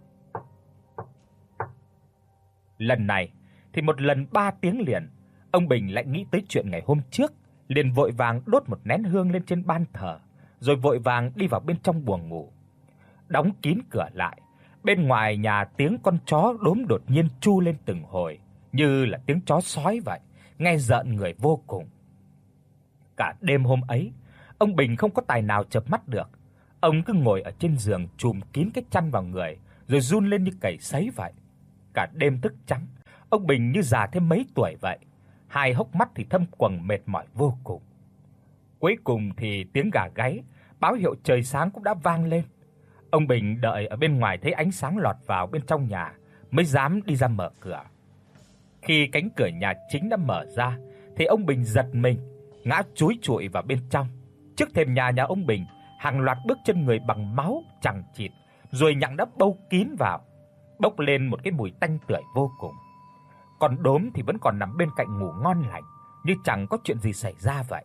Lần này thì một lần ba tiếng liền. Ông Bình lại nghĩ tới chuyện ngày hôm trước, liền vội vàng đốt một nén hương lên trên ban thờ, rồi vội vàng đi vào bên trong buồng ngủ. Đóng kín cửa lại, bên ngoài nhà tiếng con chó đốm đột nhiên tru lên từng hồi, như là tiếng chó sói vậy, nghe rợn người vô cùng. Cả đêm hôm ấy, ông Bình không có tài nào chợp mắt được. Ông cứ ngồi ở trên giường trùm kín cái chăn vào người, rồi run lên như cầy sấy vậy. Cả đêm thức trắng, ông Bình như già thêm mấy tuổi vậy. Hai hốc mắt thì thâm quầng mệt mỏi vô cùng. Cuối cùng thì tiếng gà gáy báo hiệu trời sáng cũng đã vang lên. Ông Bình đợi ở bên ngoài thấy ánh sáng lọt vào bên trong nhà mới dám đi ra mở cửa. Khi cánh cửa nhà chính đã mở ra thì ông Bình giật mình, ngã chúi chụi vào bên trong. Trước thềm nhà nhà ông Bình, hàng loạt bước chân người bằng máu chằng chịt, rồi nhặng đã bâu kín vào, bốc lên một cái mùi tanh tưởi vô cùng. Còn đốm thì vẫn còn nằm bên cạnh ngủ ngon lành, như chẳng có chuyện gì xảy ra vậy.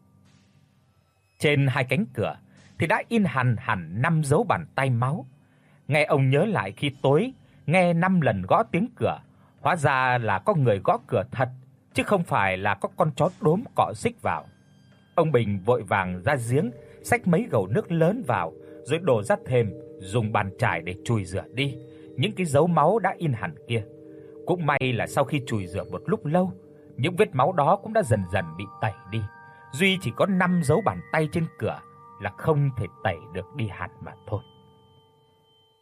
Trên hai cánh cửa thì đã in hằn hẳn năm dấu bàn tay máu. Nghe ông nhớ lại khi tối nghe năm lần gõ tiếng cửa, hóa ra là có người gõ cửa thật, chứ không phải là có con chó đốm cọ xích vào. Ông Bình vội vàng ra giếng xách mấy gầu nước lớn vào, rồi đổ ra thềm, dùng bàn chải để chùi rửa đi những cái dấu máu đã in hẳn kia. Cũng may là sau khi chùi rửa một lúc lâu, những vết máu đó cũng đã dần dần bị tẩy đi. Duy chỉ có năm dấu bàn tay trên cửa là không thể tẩy được đi hẳn mà thôi.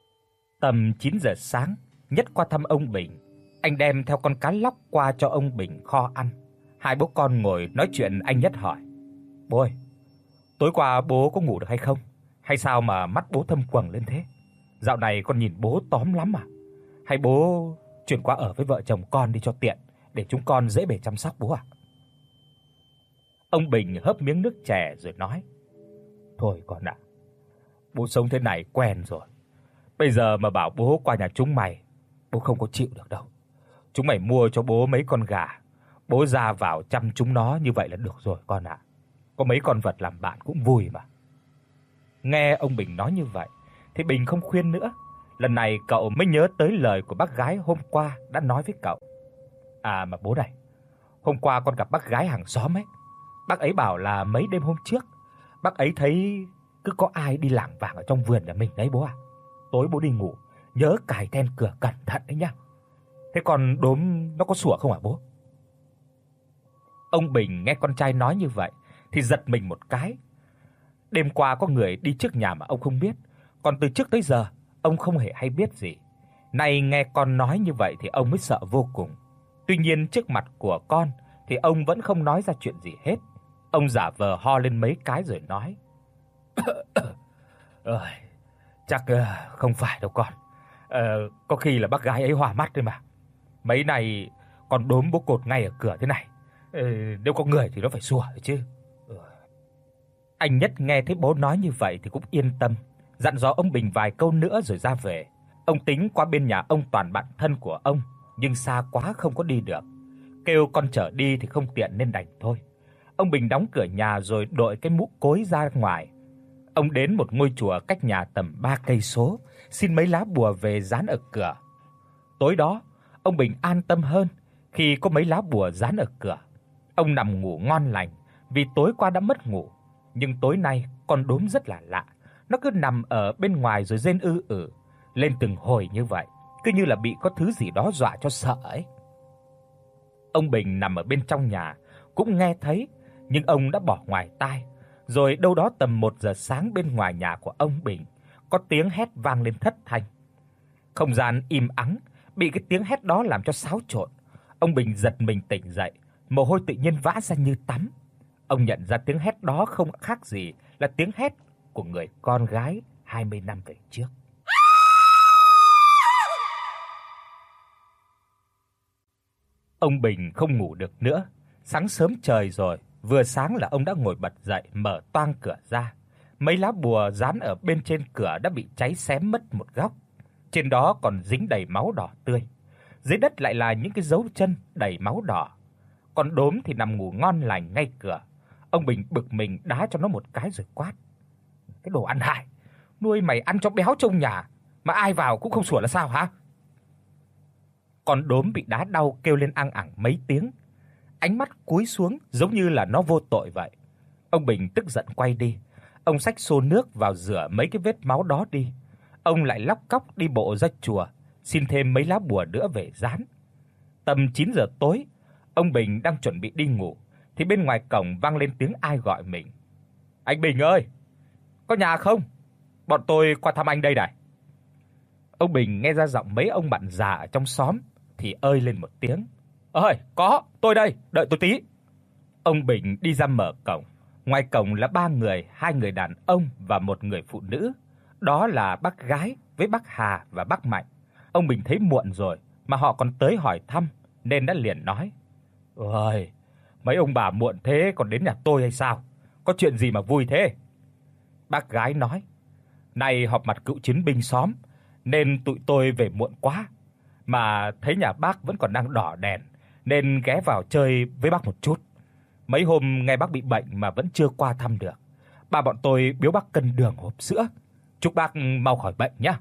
Tầm chín giờ sáng, Nhất qua thăm ông Bình. Anh đem theo con cá lóc qua cho ông Bình kho ăn. Hai bố con ngồi nói chuyện, anh Nhất hỏi: "Bố ơi, tối qua bố có ngủ được hay không? Hay sao mà mắt bố thâm quầng lên thế? Dạo này con nhìn bố tóm lắm à? Hay bố chuyển qua ở với vợ chồng con đi cho tiện, để chúng con dễ bề chăm sóc bố à?" Ông Bình hớp miếng nước chè rồi nói: "Thôi con ạ, bố sống thế này quen rồi. Bây giờ mà bảo bố qua nhà chúng mày, bố không có chịu được đâu. Chúng mày mua cho bố mấy con gà, bố ra vào chăm chúng nó như vậy là được rồi con ạ. Có mấy con vật làm bạn cũng vui mà." Nghe ông Bình nói như vậy thì Bình không khuyên nữa. Lần này cậu mới nhớ tới lời của bác gái hôm qua đã nói với cậu. "À mà bố này, hôm qua con gặp bác gái hàng xóm ấy. Bác ấy bảo là mấy đêm hôm trước, bác ấy thấy cứ có ai đi lảng vảng ở trong vườn nhà mình đấy bố ạ. Tối bố đi ngủ nhớ cài then cửa cẩn thận đấy nhá. Thế còn đốm nó có sủa không hả bố?" Ông Bình nghe con trai nói như vậy thì giật mình một cái. Đêm qua có người đi trước nhà mà ông không biết, còn từ trước tới giờ ông không hề hay biết gì. Nay nghe con nói như vậy thì ông mới sợ vô cùng. Tuy nhiên trước mặt của con thì ông vẫn không nói ra chuyện gì hết. Ông giả vờ ho lên mấy cái rồi nói: "Ơi, chắc không phải đâu con. Ờ có khi là bác gái ấy hòa mắt đấy mà. Mấy này con đốm bố cột ngay ở cửa thế này. Ờ, nếu có người thì nó phải sủa chứ." Ừ. Anh Nhất nghe thấy bố nói như vậy thì cũng yên tâm, dặn dò ông Bình vài câu nữa rồi ra về. Ông tính qua bên nhà ông Toàn bạn thân của ông, nhưng xa quá không có đi được. Kêu con chở đi thì không tiện nên đành thôi. Ông Bình đóng cửa nhà rồi đội cái mũ cối ra ngoài. Ông đến một ngôi chùa cách nhà tầm ba cây số, xin mấy lá bùa về dán ở cửa. Tối đó, ông Bình an tâm hơn khi có mấy lá bùa dán ở cửa. Ông nằm ngủ ngon lành vì tối qua đã mất ngủ, nhưng tối nay con đốm rất là lạ, nó cứ nằm ở bên ngoài rồi rên ư ử lên từng hồi như vậy, cứ như là bị có thứ gì đó dọa cho sợ ấy. Ông Bình nằm ở bên trong nhà cũng nghe thấy, nhưng ông đã bỏ ngoài tai. Rồi đâu đó tầm một giờ sáng bên ngoài nhà của ông Bình, có tiếng hét vang lên thất thanh. Không gian im ắng, bị cái tiếng hét đó làm cho xáo trộn. Ông Bình giật mình tỉnh dậy, mồ hôi tự nhiên vã ra như tắm. Ông nhận ra tiếng hét đó không khác gì là tiếng hét của người con gái hai mươi năm về trước. Ông Bình không ngủ được nữa. Sáng sớm trời rồi, vừa sáng là ông đã ngồi bật dậy mở toang cửa ra. Mấy lá bùa dán ở bên trên cửa đã bị cháy xém mất một góc. Trên đó còn dính đầy máu đỏ tươi. Dưới đất lại là những cái dấu chân đầy máu đỏ. Còn đốm thì nằm ngủ ngon lành ngay cửa. Ông Bình bực mình đá cho nó một cái rồi quát: "Cái đồ ăn hại, nuôi mày ăn cho béo trong nhà mà ai vào cũng không sủa là sao hả?" Con đốm bị đá đau kêu lên ăng ẳng mấy tiếng, ánh mắt cúi xuống giống như là nó vô tội vậy. Ông Bình tức giận quay đi, ông xách xô nước vào rửa mấy cái vết máu đó đi. Ông lại lóc cóc đi bộ ra chùa, xin thêm mấy lá bùa nữa về dán. Tầm chín giờ tối, ông Bình đang chuẩn bị đi ngủ thì bên ngoài cổng vang lên tiếng ai gọi mình. "Anh Bình ơi, có nhà không? Bọn tôi qua thăm anh đây này." Ông Bình nghe ra giọng mấy ông bạn già ở trong xóm thì ơi lên một tiếng. "Ơi, có, tôi đây, đợi tôi tí." Ông Bình đi ra mở cổng. Ngoài cổng là ba người, hai người đàn ông và một người phụ nữ. Đó là bác gái với bác Hà và bác Mạnh. Ông Bình thấy muộn rồi mà họ còn tới hỏi thăm nên đã liền nói: "Ôi, mấy ông bà muộn thế còn đến nhà tôi hay sao? Có chuyện gì mà vui thế?" Bác gái nói: "Nay họp mặt cựu chiến binh xóm nên tụi tôi về muộn quá, mà thấy nhà bác vẫn còn đang đỏ đèn nên ghé vào chơi với bác một chút. Mấy hôm nghe bác bị bệnh mà vẫn chưa qua thăm được. Ba bọn tôi biếu bác cân đường hộp sữa. Chúc bác mau khỏi bệnh nhé."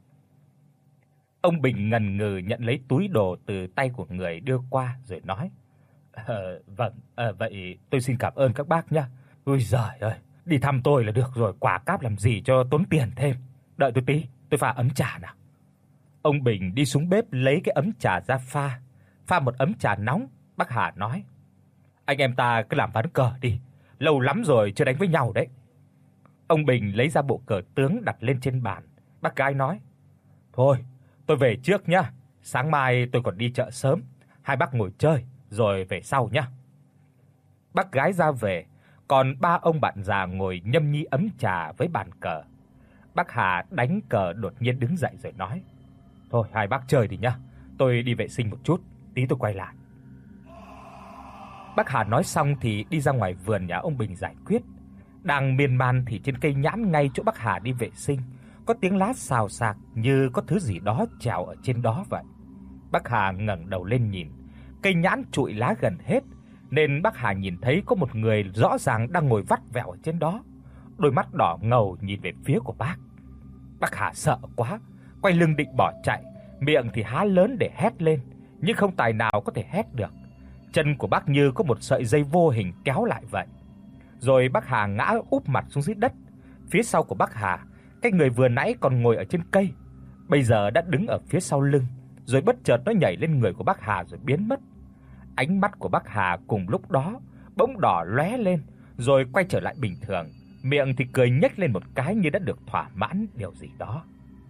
Ông Bình ngần ngừ nhận lấy túi đồ từ tay của người đưa qua rồi nói: "Ờ vâng, ờ vậy tôi xin cảm ơn các bác nhé. Ôi giời ơi, đi thăm tôi là được rồi, quà cáp làm gì cho tốn tiền thêm. Đợi tôi tí, tôi pha ấm trà nào." Ông Bình đi xuống bếp lấy cái ấm trà ra pha. Pha một ấm trà nóng, bác Hà nói: "Anh em ta cứ làm ván cờ đi, lâu lắm rồi chưa đánh với nhau đấy." Ông Bình lấy ra bộ cờ tướng đặt lên trên bàn. Bác gái nói: Thôi, tôi về trước nhá. Sáng mai tôi còn đi chợ sớm, hai bác ngồi chơi rồi về sau nhá. Bác gái ra về, còn ba ông bạn già ngồi nhâm nhi ấm trà với bàn cờ. Bác Hà đánh cờ đột nhiên đứng dậy rồi nói: "Thôi hai bác chơi đi nhá, tôi đi vệ sinh một chút, tí tôi quay lại." Bác Hà nói xong thì đi ra ngoài vườn nhà ông Bình giải quyết. Đang miên man thì trên cây nhãn ngay chỗ bác Hà đi vệ sinh, có tiếng lá xào xạc như có thứ gì đó trèo ở trên đó vậy. Bác Hà ngẩng đầu lên nhìn, cây nhãn trụi lá gần hết, nên bác Hà nhìn thấy có một người rõ ràng đang ngồi vắt vẻo ở trên đó, đôi mắt đỏ ngầu nhìn về phía của bác. Bác Hà sợ quá, quay lưng định bỏ chạy, miệng thì há lớn để hét lên, nhưng không tài nào có thể hét được. Chân của bác như có một sợi dây vô hình kéo lại vậy. Rồi bác Hà ngã úp mặt xuống dưới đất. Phía sau của bác Hà, cái người vừa nãy còn ngồi ở trên cây, bây giờ đã đứng ở phía sau lưng, rồi bất chợt nó nhảy lên người của bác Hà rồi biến mất. Ánh mắt của bác Hà cùng lúc đó bỗng đỏ lóe lên, rồi quay trở lại bình thường, miệng thì cười nhếch lên một cái như đã được thỏa mãn điều gì đó.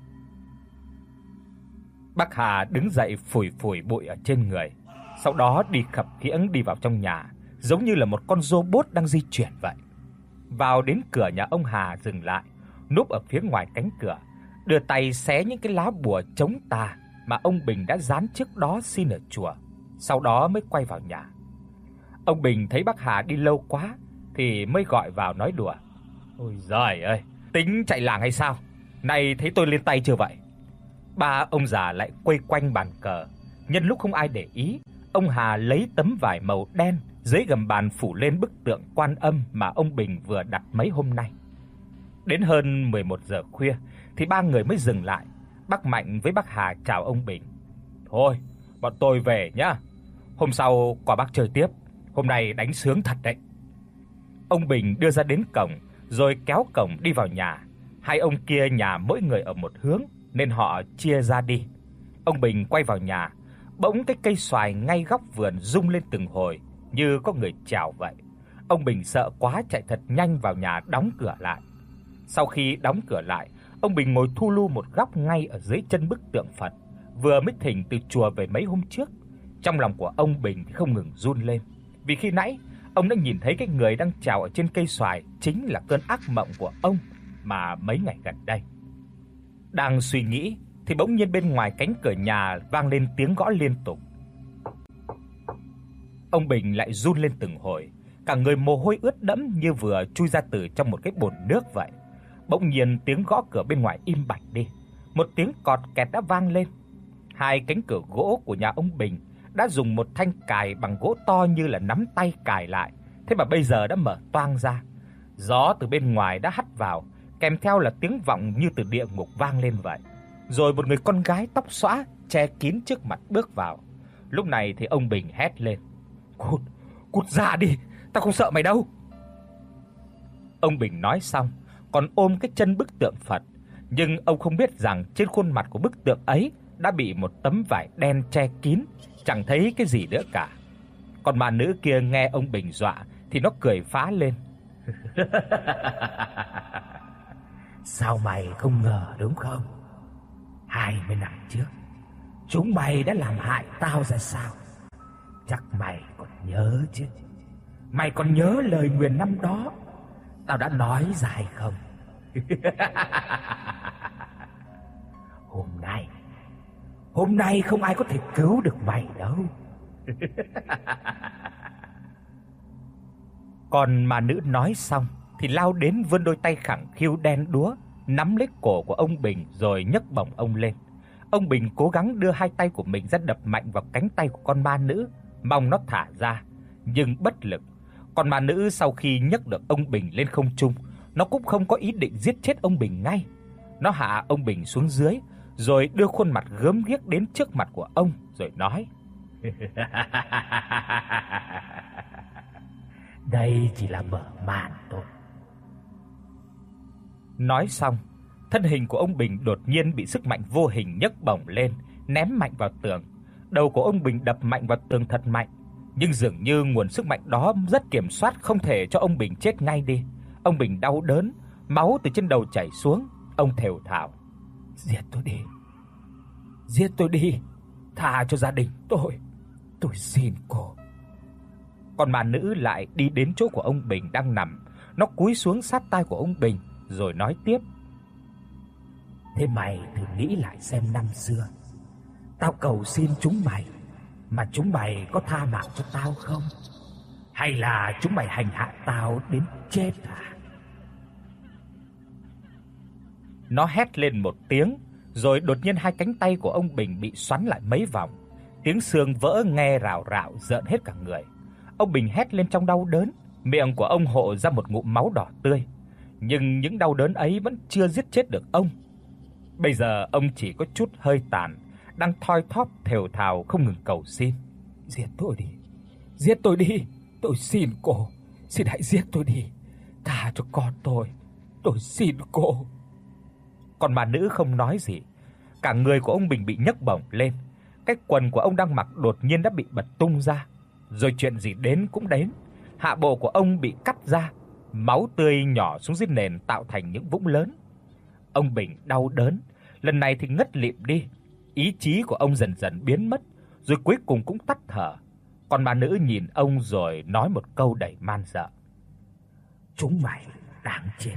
Bác Hà đứng dậy phủi phủi bụi ở trên người, sau đó đi khập khiễng đi vào trong nhà, giống như là một con robot đang di chuyển vậy. Vào đến cửa nhà ông Hà dừng lại, núp ở phía ngoài cánh cửa, đưa tay xé những cái lá bùa chống tà mà ông Bình đã dán trước đó xin ở chùa, sau đó mới quay vào nhà. Ông Bình thấy bác Hà đi lâu quá thì mới gọi vào nói đùa: "Ôi giời ơi, tính chạy làng hay sao? Này thấy tôi lên tay chưa vậy?" Ba ông già lại quây quanh bàn cờ. Nhân lúc không ai để ý, ông Hà lấy tấm vải màu đen dưới gầm bàn phủ lên bức tượng Quan Âm mà ông Bình vừa đặt mấy hôm nay. Đến hơn mười một giờ khuya thì ba người mới dừng lại. Bác Mạnh với bác Hà chào ông Bình: "Thôi, bọn tôi về nhá. Hôm sau qua bác chơi tiếp, hôm nay đánh sướng thật đấy." Ông Bình đưa ra đến cổng rồi kéo cổng đi vào nhà. Hai ông kia nhà mỗi người ở một hướng nên họ chia ra đi. Ông Bình quay vào nhà, bỗng cái cây xoài ngay góc vườn rung lên từng hồi như có người chào vậy. Ông Bình sợ quá chạy thật nhanh vào nhà đóng cửa lại. Sau khi đóng cửa lại, ông Bình ngồi thu lu một góc ngay ở dưới chân bức tượng Phật vừa mới thỉnh từ chùa về mấy hôm trước. Trong lòng của ông Bình thì không ngừng run lên, vì khi nãy ông đã nhìn thấy cái người đang chào ở trên cây xoài chính là cơn ác mộng của ông mà mấy ngày gần đây. Đang suy nghĩ thì bỗng nhiên bên ngoài cánh cửa nhà vang lên tiếng gõ liên tục. Ông Bình lại run lên từng hồi, cả người mồ hôi ướt đẫm như vừa chui ra từ trong một cái bồn nước vậy. Bỗng nhiên tiếng gõ cửa bên ngoài im bặt đi, một tiếng cọt kẹt đã vang lên. Hai cánh cửa gỗ của nhà ông Bình đã dùng một thanh cài bằng gỗ to như là nắm tay cài lại, thế mà bây giờ đã mở toang ra. Gió từ bên ngoài đã hắt vào, kèm theo là tiếng vọng như từ địa ngục vang lên vậy. Rồi một người con gái tóc xõa che kín trước mặt bước vào. Lúc này thì ông Bình hét lên: "Cút, cút ra đi, tao không sợ mày đâu." Ông Bình nói xong còn ôm cái chân bức tượng Phật, nhưng ông không biết rằng trên khuôn mặt của bức tượng ấy đã bị một tấm vải đen che kín, chẳng thấy cái gì nữa cả. Còn ma nữ kia nghe ông Bình dọa thì nó cười phá lên: "Sao mày không ngờ đúng không? Hai mươi năm trước, chúng mày đã làm hại tao ra sao? Chắc mày còn nhớ chứ? Mày còn nhớ lời nguyền năm đó tao đã nói ra hay không?" Hôm nay, hôm nay không ai có thể cứu được mày đâu." Còn ma nữ nói xong thì lao đến vươn đôi tay khẳng khiu đen đúa, nắm lấy cổ của ông Bình rồi nhấc bổng ông lên. Ông Bình cố gắng đưa hai tay của mình ra đập mạnh vào cánh tay của con ma nữ, mong nó thả ra, nhưng bất lực. Con ma nữ sau khi nhấc được ông Bình lên không trung, nó cũng không có ý định giết chết ông Bình ngay. Nó hạ ông Bình xuống dưới, rồi đưa khuôn mặt gớm ghiếc đến trước mặt của ông rồi nói: "Đây chỉ là mở màn thôi." Nói xong, thân hình của ông Bình đột nhiên bị sức mạnh vô hình nhấc bổng lên, ném mạnh vào tường. Đầu của ông Bình đập mạnh vào tường thật mạnh, nhưng dường như nguồn sức mạnh đó rất kiểm soát, không thể cho ông Bình chết ngay đi. Ông Bình đau đớn, máu từ trên đầu chảy xuống, ông thều thào: "Giết tôi đi, Giết tôi đi, tha cho gia đình tôi. Tôi xin cô. Còn bà nữ lại đi đến chỗ của ông Bình đang nằm, nó cúi xuống sát tai của ông Bình rồi nói tiếp: Thế mày thử nghĩ lại xem năm xưa, tao cầu xin chúng mày mà chúng mày có tha mạng cho tao không? Hay là chúng mày hành hạ tao đến chết à? Nó hét lên một tiếng, rồi đột nhiên hai cánh tay của ông Bình bị xoắn lại mấy vòng. Tiếng xương vỡ nghe rào rào rợn hết cả người. Ông Bình hét lên trong đau đớn, miệng của ông hộ ra một ngụm máu đỏ tươi, nhưng những đau đớn ấy vẫn chưa giết chết được ông. Bây giờ ông chỉ có chút hơi tàn, đang thoi thóp thều thào không ngừng cầu xin: Giết tôi đi, giết tôi đi, tôi xin cô, xin hãy giết tôi đi, tha cho con tôi, tôi xin cô. Còn bà nữ không nói gì. Cả người của ông Bình bị nhấc bổng lên, cái quần của ông đang mặc đột nhiên đã bị bật tung ra. Rồi chuyện gì đến cũng đến, hạ bộ của ông bị cắt ra, máu tươi nhỏ xuống dưới nền tạo thành những vũng lớn. Ông Bình đau đớn, lần này thì ngất lịm đi, ý chí của ông dần dần biến mất, rồi cuối cùng cũng tắt thở. Còn bà nữ nhìn ông rồi nói một câu đầy man dợ: Chúng mày đáng chết.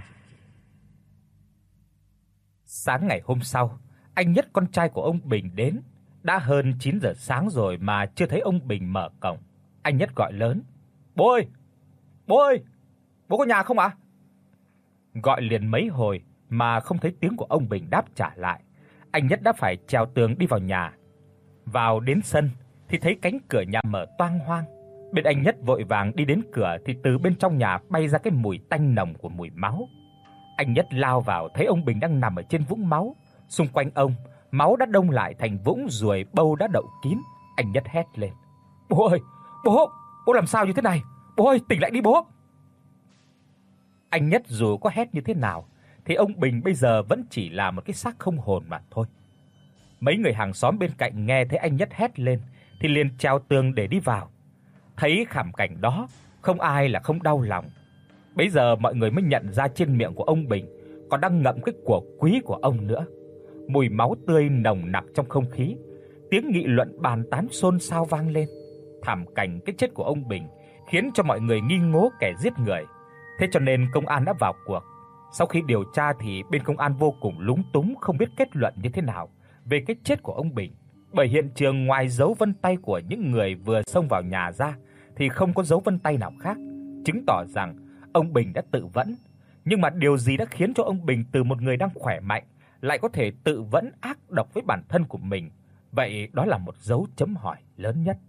Sáng ngày hôm sau, anh Nhất con trai của ông Bình đến. Đã hơn chín giờ sáng rồi mà chưa thấy ông Bình mở cổng. Anh Nhất gọi lớn: "Bố ơi! Bố ơi! Bố có nhà không ạ?" Gọi liền mấy hồi mà không thấy tiếng của ông Bình đáp trả lại. Anh Nhất đã phải trèo tường đi vào nhà. Vào đến sân thì thấy cánh cửa nhà mở toang hoang. Bên anh Nhất vội vàng đi đến cửa thì từ bên trong nhà bay ra cái mùi tanh nồng của mùi máu. Anh Nhất lao vào thấy ông Bình đang nằm ở trên vũng máu, xung quanh ông máu đã đông lại thành vũng ruồi bâu đã đậu kín. Anh Nhất hét lên: "Bố ơi, bố, bố làm sao như thế này? Bố ơi, tỉnh lại đi bố." Anh Nhất dù có hét như thế nào thì ông Bình bây giờ vẫn chỉ là một cái xác không hồn mà thôi. Mấy người hàng xóm bên cạnh nghe thấy anh Nhất hét lên thì liền trèo tường để đi vào. Thấy khảm cảnh đó, không ai là không đau lòng. Bấy giờ mọi người mới nhận ra trên miệng của ông Bình còn đang ngậm cái của quý của ông nữa. Mùi máu tươi nồng nặc trong không khí, tiếng nghị luận bàn tán xôn xao vang lên. Thảm cảnh cái chết của ông Bình khiến cho mọi người nghi ngố kẻ giết người. Thế cho nên công an đã vào cuộc. Sau khi điều tra thì bên công an vô cùng lúng túng không biết kết luận như thế nào về cái chết của ông Bình. Bởi hiện trường ngoài dấu vân tay của những người vừa xông vào nhà ra thì không có dấu vân tay nào khác, chứng tỏ rằng ông Bình đã tự vẫn. Nhưng mà điều gì đã khiến cho ông Bình từ một người đang khỏe mạnh lại có thể tự vẫn ác độc với bản thân của mình? Vậy đó là một dấu chấm hỏi lớn nhất.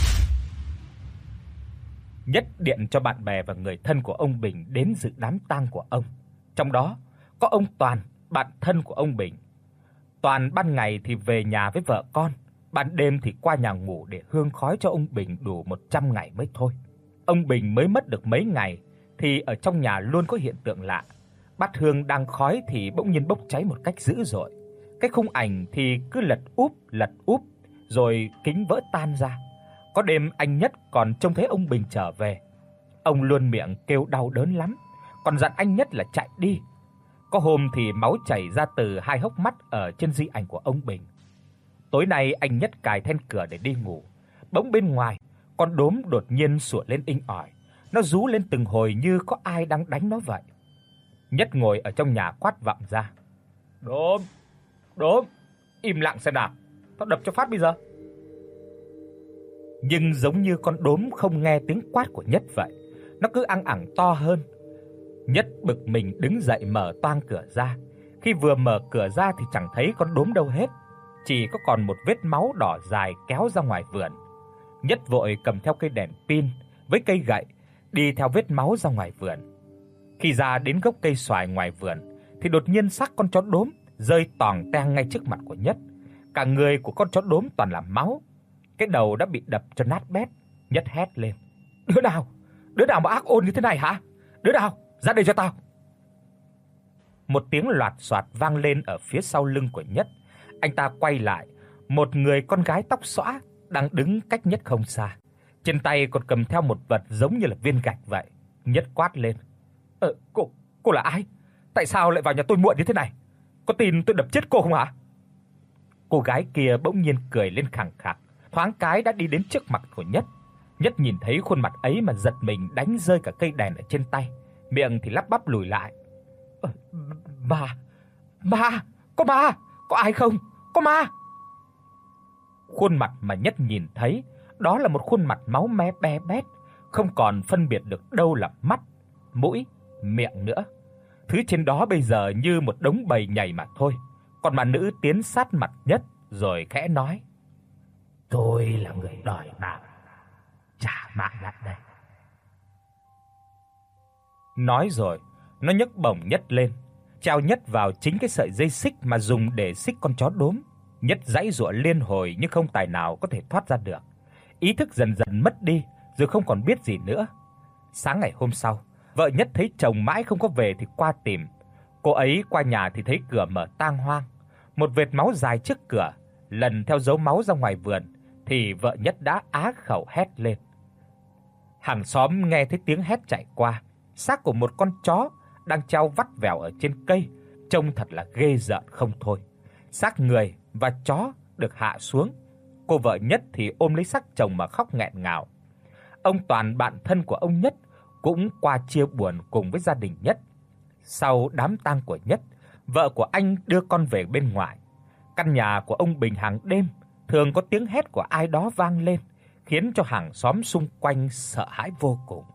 Nhất điện cho bạn bè và người thân của ông Bình đến dự đám tang của ông. Trong đó có ông Toàn, bạn thân của ông Bình. Toàn ban ngày thì về nhà với vợ con, ban đêm thì qua nhà ngủ để hương khói cho ông Bình đủ một trăm ngày mới thôi. Ông Bình mới mất được mấy ngày thì ở trong nhà luôn có hiện tượng lạ. Bát hương đang khói thì bỗng nhiên bốc cháy một cách dữ dội. Cái khung ảnh thì cứ lật úp lật úp rồi kính vỡ tan ra. Có đêm anh Nhất còn trông thấy ông Bình trở về. Ông luôn miệng kêu đau đớn lắm, còn dặn anh Nhất là chạy đi. Có hôm thì máu chảy ra từ hai hốc mắt ở trên di ảnh của ông Bình. Tối nay anh Nhất cài then cửa để đi ngủ. Bỗng bên ngoài, con đốm đột nhiên sủa lên inh ỏi. Nó rú lên từng hồi như có ai đang đánh nó vậy. Nhất ngồi ở trong nhà quát vọng ra: "Đốm, đốm, im lặng xem nào, tao đập cho phát bây giờ." Nhưng giống như con đốm không nghe tiếng quát của Nhất vậy, nó cứ ăng ẳng to hơn. Nhất bực mình đứng dậy mở toang cửa ra. Khi vừa mở cửa ra thì chẳng thấy con đốm đâu hết, chỉ có còn một vết máu đỏ dài kéo ra ngoài vườn. Nhất vội cầm theo cây đèn pin với cây gậy đi theo vết máu ra ngoài vườn. Khi ra đến gốc cây xoài ngoài vườn thì đột nhiên xác con chó đốm rơi toòng teng ngay trước mặt của Nhất. Cả người của con chó đốm toàn là máu, cái đầu đã bị đập cho nát bét. Nhất hét lên: "Đứa nào? Đứa nào mà ác ôn như thế này hả? Đứa nào? Ra đây cho tao." Một tiếng loạt xoạt vang lên ở phía sau lưng của Nhất. Anh ta quay lại, một người con gái tóc xõa đang đứng cách Nhất không xa. Trên tay còn cầm theo một vật giống như là viên gạch vậy. Nhất quát lên: "Ờ cô, cô là ai? Tại sao lại vào nhà tôi muộn như thế này? Có tin tôi đập chết cô không hả?" Cô gái kia bỗng nhiên cười lên khẳng khặc, thoáng cái đã đi đến trước mặt của Nhất. Nhất nhìn thấy khuôn mặt ấy mà giật mình đánh rơi cả cây đèn ở trên tay, miệng thì lắp bắp lùi lại. "Ma, ma, có ma, có ai không? Có ma." Khuôn mặt mà Nhất nhìn thấy, đó là một khuôn mặt máu me be bét, không còn phân biệt được đâu là mắt, mũi, miệng nữa. Thứ trên đó bây giờ như một đống bầy nhầy mà thôi. Còn mà nữ tiến sát mặt Nhất rồi khẽ nói: "Tôi là người đòi mạng, trả mạng lại đây." Nói rồi, nó nhấc bổng Nhất lên, treo Nhất vào chính cái sợi dây xích mà dùng để xích con chó đốm. Nhất giãy giụa liên hồi nhưng không tài nào có thể thoát ra được. Ý thức dần dần mất đi, rồi không còn biết gì nữa. Sáng ngày hôm sau, vợ Nhất thấy chồng mãi không có về thì qua tìm. Cô ấy qua nhà thì thấy cửa mở tang hoang, một vệt máu dài trước cửa, lần theo dấu máu ra ngoài vườn thì vợ Nhất đã á khẩu hét lên. Hàng xóm nghe thấy tiếng hét chạy qua, xác của một con chó đang treo vắt vẻo ở trên cây, trông thật là ghê rợn không thôi. Xác người và chó được hạ xuống, cô vợ Nhất thì ôm lấy xác chồng mà khóc nghẹn ngào. Ông Toàn, bạn thân của ông Nhất, cũng qua chia buồn cùng với gia đình Nhất. Sau đám tang của Nhất, vợ của anh đưa con về bên ngoài. Căn nhà của ông Bình hàng đêm thường có tiếng hét của ai đó vang lên, khiến cho hàng xóm xung quanh sợ hãi vô cùng.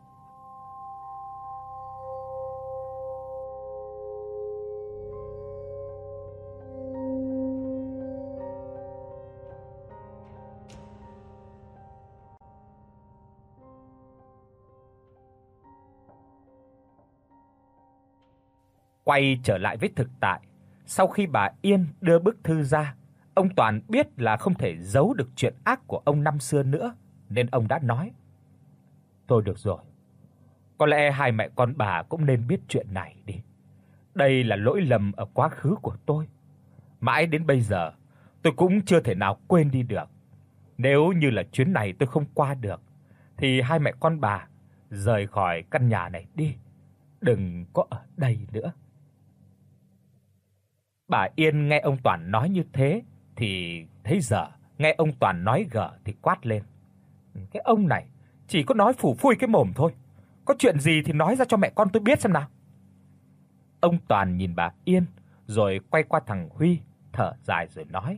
Quay trở lại với thực tại, sau khi bà Yên đưa bức thư ra, ông Toàn biết là không thể giấu được chuyện ác của ông năm xưa nữa, nên ông đã nói: "Thôi được rồi, có lẽ hai mẹ con bà cũng nên biết chuyện này đi. Đây là lỗi lầm ở quá khứ của tôi. Mãi đến bây giờ, tôi cũng chưa thể nào quên đi được. Nếu như là chuyến này tôi không qua được, thì hai mẹ con bà rời khỏi căn nhà này đi, đừng có ở đây nữa." Bà Yên nghe ông Toàn nói như thế thì thấy dở, nghe ông Toàn nói gở thì quát lên: "Cái ông này chỉ có nói phủi phui cái mồm thôi, có chuyện gì thì nói ra cho mẹ con tôi biết xem nào." Ông Toàn nhìn bà Yên rồi quay qua thằng Huy, thở dài rồi nói: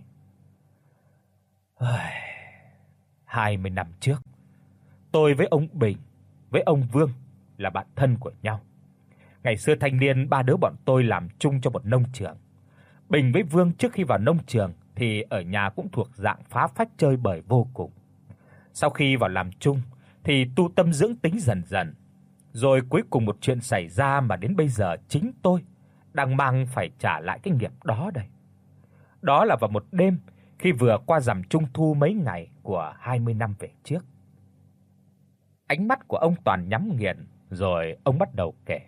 hai mươi năm trước, tôi với ông Bình, với ông Vương là bạn thân của nhau. Ngày xưa thanh niên ba đứa bọn tôi làm chung cho một nông trường. Bình với Vương trước khi vào nông trường thì ở nhà cũng thuộc dạng phá phách chơi bời vô cùng. Sau khi vào làm chung thì tu tâm dưỡng tính dần dần. Rồi cuối cùng một chuyện xảy ra mà đến bây giờ chính tôi đang mang phải trả lại cái nghiệp đó đây. Đó là vào một đêm khi vừa qua rằm Trung thu mấy ngày của hai mươi năm về trước. Ánh mắt của ông Toàn nhắm nghiền rồi ông bắt đầu kể.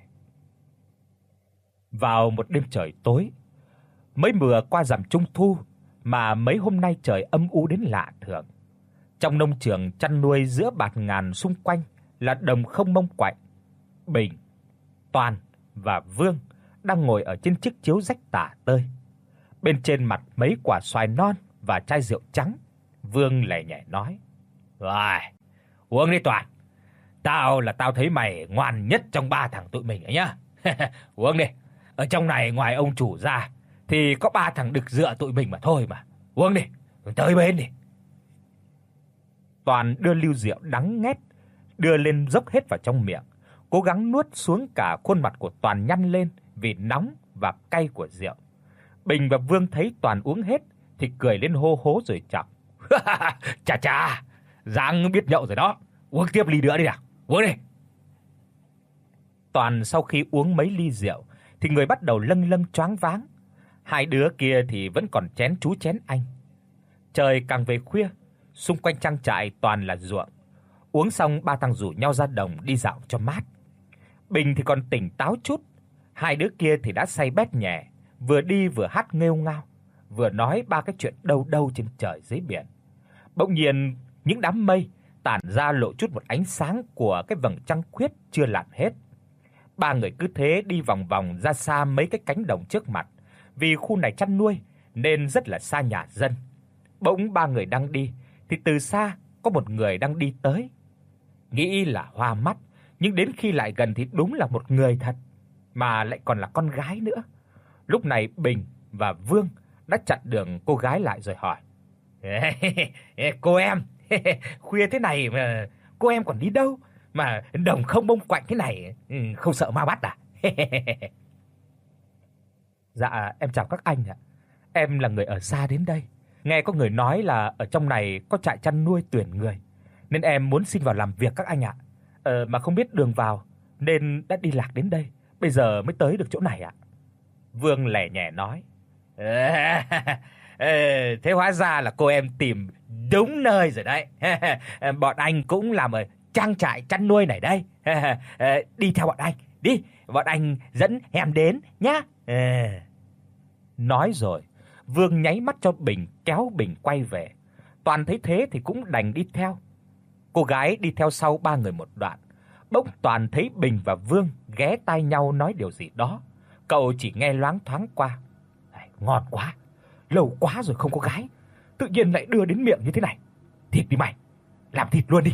Vào một đêm trời tối, mới vừa qua rằm Trung thu mà mấy hôm nay trời âm u đến lạ thường. Trong nông trường chăn nuôi giữa bạt ngàn xung quanh là đồng không mông quạnh. Bình, Toàn và Vương đang ngồi ở trên chiếc chiếu rách tả tơi. Bên trên mặt mấy quả xoài non và chai rượu trắng. Vương lẻ nhẹ nói: "Rồi, uống đi Toàn. Tao là tao thấy mày ngoan nhất trong ba thằng tụi mình ấy nhá. Uống đi. Ở trong này ngoài ông chủ ra thì có ba thằng đực dựa tụi mình mà thôi mà. Uống đi, tới bên đi." Toàn đưa ly rượu đắng nghét đưa lên dốc hết vào trong miệng, cố gắng nuốt xuống. Cả khuôn mặt của Toàn nhăn lên vì nóng và cay của rượu. Bình và Vương thấy Toàn uống hết thì cười lên hô hố rồi chọc: "Chà chà, Giang biết nhậu rồi đó. Uống tiếp ly nữa đi nào. Uống đi." Toàn sau khi uống mấy ly rượu thì người bắt đầu lâng lâng choáng váng. Hai đứa kia thì vẫn còn chén chú chén anh. Trời càng về khuya, xung quanh trang trại toàn là ruộng. Uống xong ba thằng rủ nhau ra đồng đi dạo cho mát. Bình thì còn tỉnh táo chút, hai đứa kia thì đã say bét nhè, vừa đi vừa hát nghêu ngao, vừa nói ba cái chuyện đâu đâu trên trời dưới biển. Bỗng nhiên những đám mây tản ra lộ chút một ánh sáng của cái vầng trăng khuyết chưa lặn hết. Ba người cứ thế đi vòng vòng ra xa mấy cái cánh đồng trước mặt, vì khu này chăn nuôi nên rất là xa nhà dân. Bỗng ba người đang đi thì từ xa có một người đang đi tới. Nghĩ là hoa mắt, nhưng đến khi lại gần thì đúng là một người thật, mà lại còn là con gái nữa. Lúc này Bình và Vương đã chặn đường cô gái lại rồi hỏi: "Cô em, khuya thế này mà cô em còn đi đâu mà đồng không bông quạnh thế này, không sợ ma bắt à?" "Dạ em chào các anh ạ. Em là người ở xa đến đây. Nghe có người nói là ở trong này có trại chăn nuôi tuyển người, nên em muốn xin vào làm việc các anh ạ. Ờ mà không biết đường vào nên đã đi lạc đến đây, bây giờ mới tới được chỗ này ạ." Vương lẻ nhẹ nói: "Ê, thế hóa ra là cô em tìm đúng nơi rồi đấy. Bọn anh cũng làm ở trang trại chăn nuôi này đây. Đi theo bọn anh, đi, bọn anh dẫn em đến nhá." Nói rồi, Vương nháy mắt cho Bình kéo Bình quay về. Toàn thấy thế thì cũng đành đi theo. Cô gái đi theo sau ba người một đoạn, bỗng Toàn thấy Bình và Vương ghé tai nhau nói điều gì đó. Cậu chỉ nghe loáng thoáng qua: "Ngon quá, lâu quá rồi không có gái, tự nhiên lại đưa đến miệng như thế này. Thịt đi mày, làm thịt luôn đi."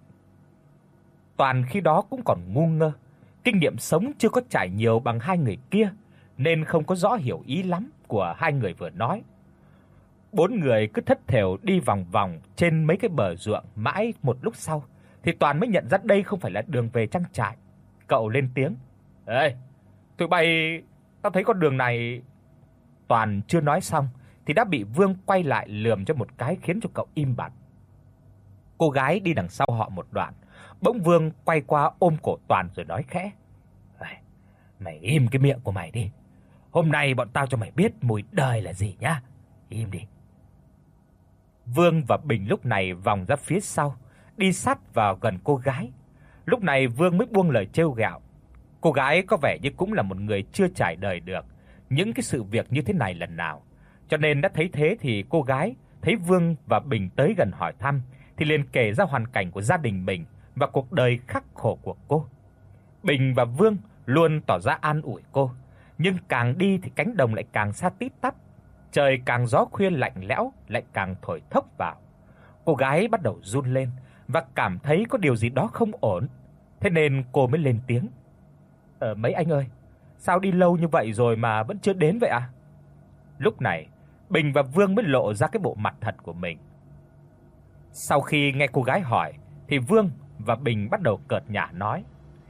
Toàn khi đó cũng còn ngu ngơ, kinh nghiệm sống chưa có trải nhiều bằng hai người kia nên không có rõ hiểu ý lắm của hai người vừa nói. Bốn người cứ thất thểu đi vòng vòng trên mấy cái bờ ruộng mãi một lúc sau thì Toàn mới nhận ra đây không phải là đường về trang trại. Cậu lên tiếng: "Ê, tụi bay, tao thấy con đường này..." Toàn chưa nói xong thì đã bị Vương quay lại lườm cho một cái khiến cho cậu im bặt. Cô gái đi đằng sau họ một đoạn, bỗng Vương quay qua ôm cổ Toàn rồi nói khẽ: "Mày im cái miệng của mày đi. Hôm nay bọn tao cho mày biết mùi đời là gì nhá. Im đi." Vương và Bình lúc này vòng ra phía sau, đi sát vào gần cô gái. Lúc này Vương mới buông lời trêu ghẹo. Cô gái có vẻ như cũng là một người chưa trải đời được những cái sự việc như thế này lần nào, cho nên đã thấy thế thì cô gái thấy Vương và Bình tới gần hỏi thăm thì liền kể ra hoàn cảnh của gia đình mình và cuộc đời khắc khổ của cô. Bình và Vương luôn tỏ ra an ủi cô, nhưng càng đi thì cánh đồng lại càng xa tít tắp, trời càng gió khuya lạnh lẽo lại càng thổi thốc vào. Cô gái bắt đầu run lên và cảm thấy có điều gì đó không ổn, thế nên cô mới lên tiếng: "Ờ mấy anh ơi, sao đi lâu như vậy rồi mà vẫn chưa đến vậy à?" Lúc này, Bình và Vương mới lộ ra cái bộ mặt thật của mình. Sau khi nghe cô gái hỏi thì Vương và Bình bắt đầu cợt nhả nói: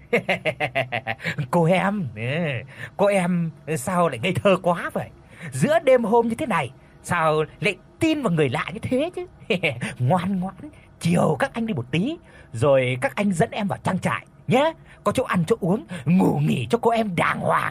"Cô em, cô em sao lại ngây thơ quá vậy? Giữa đêm hôm như thế này, sao lại tin vào người lạ như thế chứ? Ngoan ngoãn, chiều các anh đi một tí, rồi các anh dẫn em vào trang trại nhé, có chỗ ăn chỗ uống, ngủ nghỉ cho cô em đàng hoàng."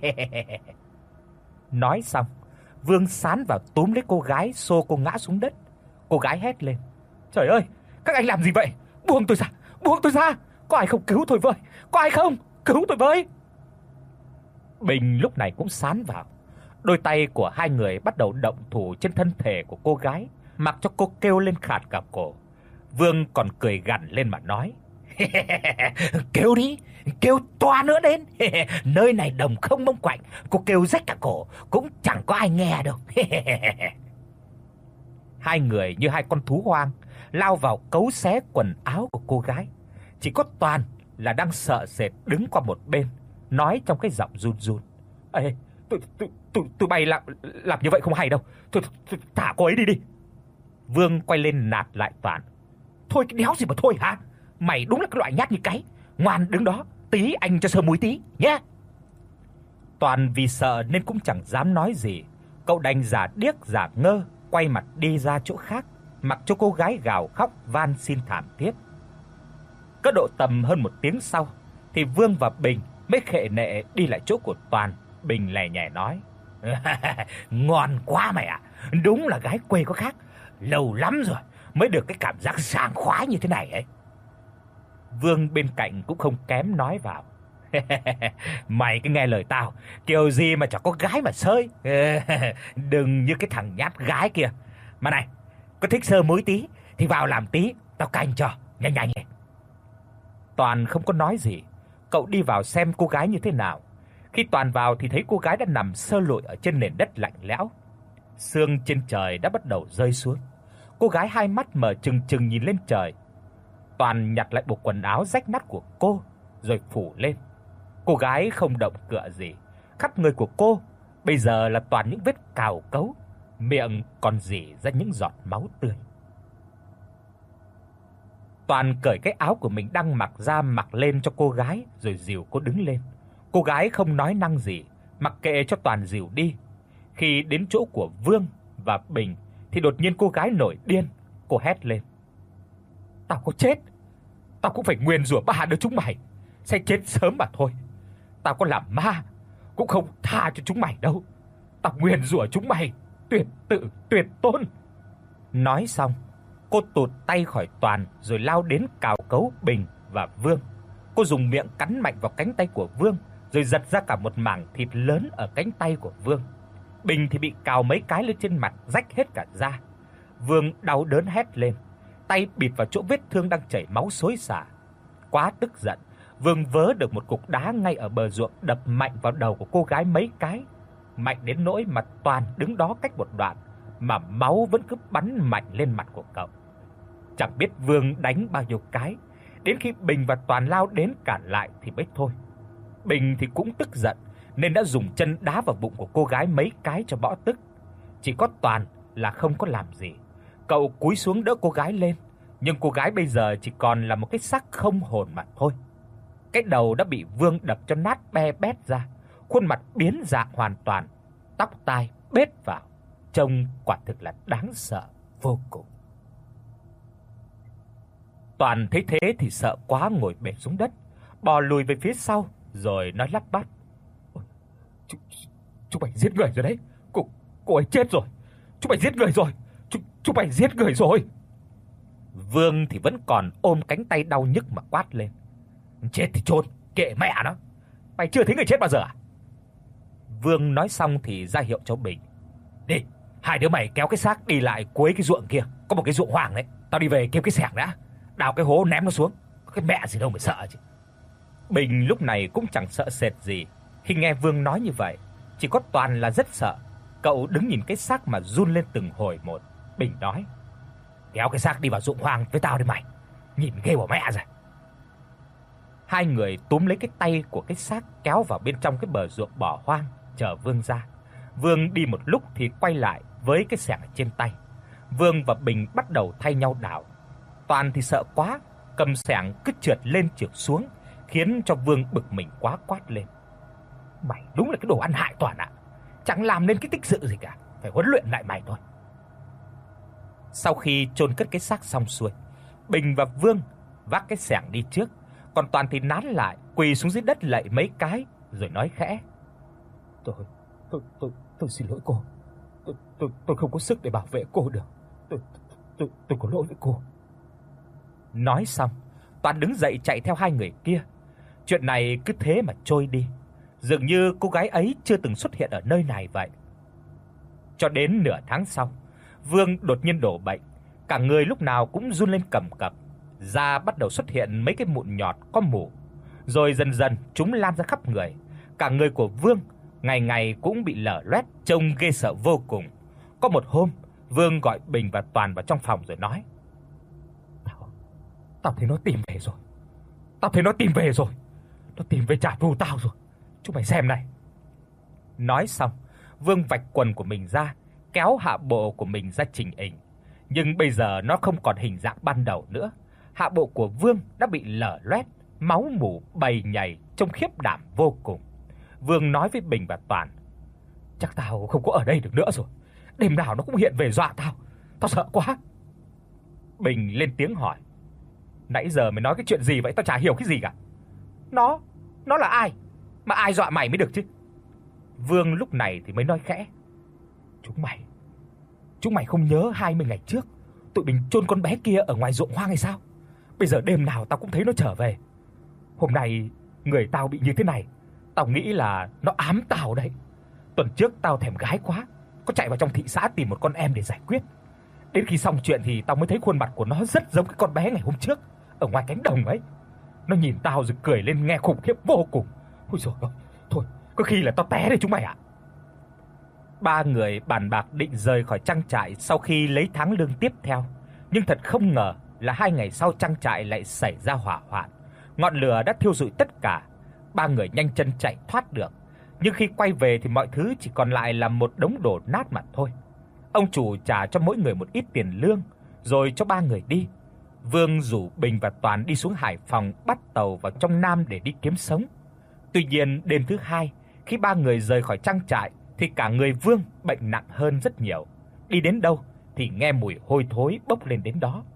Nói xong, Vương sán vào túm lấy cô gái xô cô ngã xuống đất. Cô gái hét lên: "Trời ơi, các anh làm gì vậy? Buông tôi ra, buông tôi ra, có ai không cứu tôi với? Có ai không? Cứu tôi với!" Bình lúc này cũng sán vào. Đôi tay của hai người bắt đầu động thủ trên thân thể của cô gái, mặc cho cô kêu lên khạt cả cổ. Vương còn cười gằn lên mà nói: "Kêu đi, kêu toa nữa đến. Nơi này đồng không mông quạnh, cô kêu rách cả cổ cũng chẳng có ai nghe đâu." Hai người như hai con thú hoang lao vào cấu xé quần áo của cô gái. Chỉ có Toàn là đang sợ sệt đứng qua một bên, nói trong cái giọng run run: "Ê, tụi tụi tụi tụi bay làm làm như vậy không hay đâu. Thôi, thôi thả cô ấy đi đi." Vương quay lên nạt lại Toàn: "Thôi cái đéo gì mà thôi hả? Mày đúng là cái loại nhát như cái. Ngoan đứng đó, tí anh cho sơ muối tí nhé." Toàn vì sợ nên cũng chẳng dám nói gì. Cậu đành giả điếc giả ngơ, quay mặt đi ra chỗ khác, mặc cho cô gái gào khóc van xin thảm thiết. Có độ tầm hơn một tiếng sau thì Vương và Bình mới khệ nệ đi lại chỗ của Toàn. Bình lè nhè nói: "Ngon quá mày ạ, đúng là gái quê có khác. Lâu lắm rồi mới được cái cảm giác sảng khoái như thế này ấy." Vương bên cạnh cũng không kém nói vào: "Mày cứ nghe lời tao, kiểu gì mà chẳng có gái mà sơi. Đừng như cái thằng nhát gái kia. Mà này, có thích sơ muối tí thì vào làm tí, tao canh cho, nhanh nhanh lên." Toàn không có nói gì, cậu đi vào xem cô gái như thế nào. Khi Toàn vào thì thấy cô gái đã nằm sơ lội ở trên nền đất lạnh lẽo. Sương trên trời đã bắt đầu rơi xuống. Cô gái hai mắt mở trừng trừng nhìn lên trời. Toàn nhặt lại bộ quần áo rách nát của cô rồi phủ lên. Cô gái không động cựa gì, khắp người của cô bây giờ là toàn những vết cào cấu, miệng còn rỉ ra những giọt máu tươi. Toàn cởi cái áo của mình đang mặc ra mặc lên cho cô gái rồi dìu cô đứng lên. Cô gái không nói năng gì, mặc kệ cho Toàn dìu đi. Khi đến chỗ của Vương và Bình thì đột nhiên cô gái nổi điên, cô hét lên: "Tao có chết, tao cũng phải nguyền rủa ba đứa chúng mày, sẽ chết sớm mà thôi. Tao có làm ma cũng không tha cho chúng mày đâu. Tao nguyền rủa chúng mày tuyệt tự tuyệt tôn." Nói xong, cô tụt tay khỏi Toàn rồi lao đến cào cấu Bình và Vương. Cô dùng miệng cắn mạnh vào cánh tay của Vương rồi giật ra cả một mảng thịt lớn ở cánh tay của Vương. Bình thì bị cào mấy cái lên trên mặt rách hết cả da. Vương đau đớn hét lên, tay bịt vào chỗ vết thương đang chảy máu xối xả. Quá tức giận, Vương vớ được một cục đá ngay ở bờ ruộng đập mạnh vào đầu của cô gái mấy cái, mạnh đến nỗi mà Toàn đứng đó cách một đoạn mà máu vẫn cứ bắn mạnh lên mặt của cậu. Chẳng biết Vương đánh bao nhiêu cái, đến khi Bình và Toàn lao đến cản lại thì mới thôi. Bình thì cũng tức giận nên đã dùng chân đá vào bụng của cô gái mấy cái cho bỏ tức. Chỉ có Toàn là không có làm gì. Cậu cúi xuống đỡ cô gái lên, nhưng cô gái bây giờ chỉ còn là một cái xác không hồn mà thôi. Cái đầu đã bị Vương đập cho nát be bét ra, khuôn mặt biến dạng hoàn toàn, tóc tai bết vào, trông quả thực là đáng sợ vô cùng. Toàn thấy thế thì sợ quá ngồi bệt xuống đất, bò lùi về phía sau rồi nói lắp bắp: "Chú chú mày giết người rồi đấy. Cô cô ấy chết rồi. Chú mày giết người rồi. Chú chú mày giết người rồi." Vương thì vẫn còn ôm cánh tay đau nhức mà quát lên: "Chết thì chôn, kệ mẹ nó. Mày chưa thấy người chết bao giờ à?" Vương nói xong thì ra hiệu cho Bình: "Đi, hai đứa mày kéo cái xác đi lại cuối cái ruộng kia, có một cái ruộng hoang đấy. Tao đi về kiếm cái xẻng đã, đào cái hố ném nó xuống. Cái mẹ gì đâu mà sợ chứ." Bình lúc này cũng chẳng sợ sệt gì. Khi nghe Vương nói như vậy, chỉ có Toàn là rất sợ. Cậu đứng nhìn cái xác mà run lên từng hồi một. Bình nói: "Kéo cái xác đi vào ruộng hoang với tao đi mày. Nhìn ghê bỏ mẹ rồi." Hai người túm lấy cái tay của cái xác kéo vào bên trong cái bờ ruộng bỏ hoang chờ Vương ra. Vương đi một lúc thì quay lại với cái xẻng ở trên tay. Vương và Bình bắt đầu thay nhau đào. Toàn thì sợ quá, cầm xẻng cứ trượt lên trượt xuống, khiến cho Vương bực mình quá quát lên: "Mày đúng là cái đồ ăn hại Toàn ạ. Chẳng làm nên cái tích sự gì cả, phải huấn luyện lại mày thôi." Sau khi chôn cất cái xác xong xuôi, Bình và Vương vác cái xẻng đi trước, còn Toàn thì nán lại, quỳ xuống dưới đất lạy mấy cái rồi nói khẽ: "Tôi tôi tôi tôi xin lỗi cô. Tôi tôi tôi không có sức để bảo vệ cô được. Tôi tôi tôi có lỗi với cô." Nói xong, Toàn đứng dậy chạy theo hai người kia. Chuyện này cứ thế mà trôi đi, dường như cô gái ấy chưa từng xuất hiện ở nơi này vậy. Cho đến nửa tháng sau, Vương đột nhiên đổ bệnh, cả người lúc nào cũng run lên cầm cập, da bắt đầu xuất hiện mấy cái mụn nhọt có mủ, rồi dần dần chúng lan ra khắp người. Cả người của Vương ngày ngày cũng bị lở loét, trông ghê sợ vô cùng. Có một hôm, Vương gọi Bình và Toàn vào trong phòng rồi nói: "Tao tao thấy nó tìm về rồi. Tao thấy nó tìm về rồi. Nó tìm về trả thù tao rồi. Chúng mày xem này." Nói xong, Vương vạch quần của mình ra, kéo hạ bộ của mình ra chỉnh hình. Nhưng bây giờ nó không còn hình dạng ban đầu nữa. Hạ bộ của Vương đã bị lở loét, máu mủ bầy nhầy, trông khiếp đảm vô cùng. Vương nói với Bình và Toàn: "Chắc tao không có ở đây được nữa rồi. Đêm nào nó cũng hiện về dọa tao. Tao sợ quá." Bình lên tiếng hỏi: "Nãy giờ mày nói cái chuyện gì vậy? Tao chả hiểu cái gì cả." "Nó, nó là ai? Mà ai dọa mày mới được chứ?" Vương lúc này thì mới nói khẽ: "Chúng mày, chúng mày không nhớ hai mươi ngày trước tụi mình chôn con bé kia ở ngoài ruộng hoang hay sao? Bây giờ đêm nào tao cũng thấy nó trở về. Hôm nay người tao bị như thế này, tao nghĩ là nó ám tao đấy. Tuần trước tao thèm gái quá, có chạy vào trong thị xã tìm một con em để giải quyết. Đến khi xong chuyện thì tao mới thấy khuôn mặt của nó rất giống cái con bé ngày hôm trước ở ngoài cánh đồng ấy. Nó nhìn tao rồi cười lên nghe khủng khiếp vô cùng. Ôi giời ơi, thôi, có khi là tao té đấy chúng mày ạ." Ba người bàn bạc định rời khỏi trang trại sau khi lấy tháng lương tiếp theo, nhưng thật không ngờ là hai ngày sau trang trại lại xảy ra hỏa hoạn. Ngọn lửa đã thiêu rụi tất cả. Ba người nhanh chân chạy thoát được, nhưng khi quay về thì mọi thứ chỉ còn lại là một đống đổ nát mà thôi. Ông chủ trả cho mỗi người một ít tiền lương rồi cho ba người đi. Vương rủ Bình và Toàn đi xuống Hải Phòng bắt tàu vào trong Nam để đi kiếm sống. Tuy nhiên, đêm thứ hai, khi ba người rời khỏi trang trại thì cả người Vương bệnh nặng hơn rất nhiều. Đi đến đâu thì nghe mùi hôi thối bốc lên đến đó.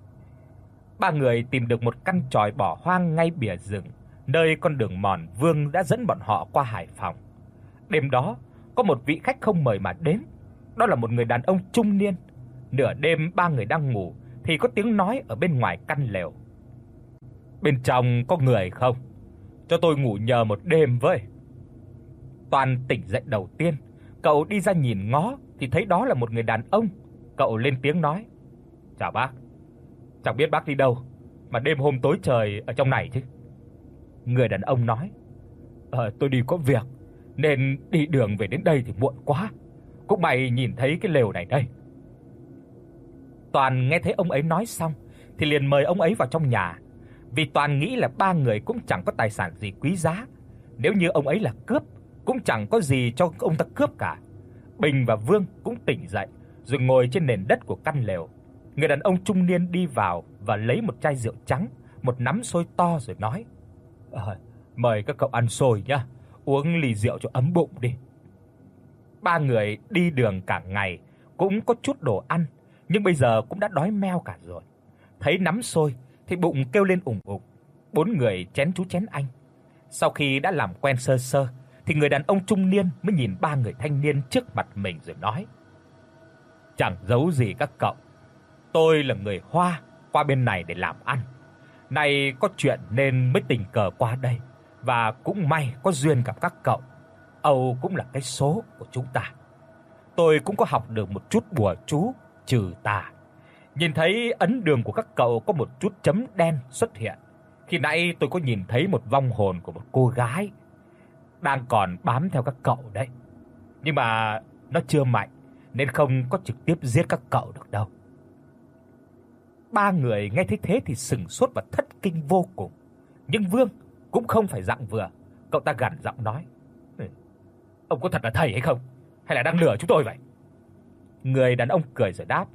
Ba người tìm được một căn chòi bỏ hoang ngay bìa rừng, nơi con đường mòn Vương đã dẫn bọn họ qua Hải Phòng. Đêm đó, có một vị khách không mời mà đến. Đó là một người đàn ông trung niên. Nửa đêm ba người đang ngủ thì có tiếng nói ở bên ngoài căn lều. "Bên trong có người không? Cho tôi ngủ nhờ một đêm với." Toàn tỉnh dậy đầu tiên, cậu đi ra nhìn ngó thì thấy đó là một người đàn ông. Cậu lên tiếng nói: "Chào bác. Chẳng biết bác đi đâu mà đêm hôm tối trời ở trong này chứ?" Người đàn ông nói: "Ờ tôi đi có việc nên đi đường về đến đây thì muộn quá. Cũng may nhìn thấy cái lều này đây." Toàn nghe thấy ông ấy nói xong thì liền mời ông ấy vào trong nhà, vì Toàn nghĩ là ba người cũng chẳng có tài sản gì quý giá, nếu như ông ấy là cướp cũng chẳng có gì cho ông ta cướp cả. Bình và Vương cũng tỉnh dậy rồi ngồi trên nền đất của căn lều. Người đàn ông trung niên đi vào và lấy một chai rượu trắng, một nắm xôi to rồi nói: "Ờ, mời các cậu ăn xôi nhá, uống ly rượu cho ấm bụng đi." Ba người đi đường cả ngày cũng có chút đồ ăn, nhưng bây giờ cũng đã đói meo cả rồi. Thấy nắm xôi thì bụng kêu lên ủng ục. Bốn người chén chú chén anh. Sau khi đã làm quen sơ sơ thì người đàn ông trung niên mới nhìn ba người thanh niên trước mặt mình rồi nói: "Chẳng giấu gì các cậu, tôi là người Hoa qua bên này để làm ăn. Nay có chuyện nên mới tình cờ qua đây, và cũng may có duyên gặp các cậu. Âu cũng là cái số của chúng ta. Tôi cũng có học được một chút bùa chú trừ tà. Nhìn thấy ấn đường của các cậu có một chút chấm đen xuất hiện. Khi nãy tôi có nhìn thấy một vong hồn của một cô gái đang còn bám theo các cậu đấy. Nhưng mà nó chưa mạnh nên không có trực tiếp giết các cậu được đâu." Ba người nghe thấy thế thì sững sốt và thất kinh vô cùng. Nhưng Vương cũng không phải dạng vừa, cậu ta gằn giọng nói: "Ông có thật là thầy hay không? Hay là đang lừa chúng tôi vậy?" Người đàn ông cười rồi đáp: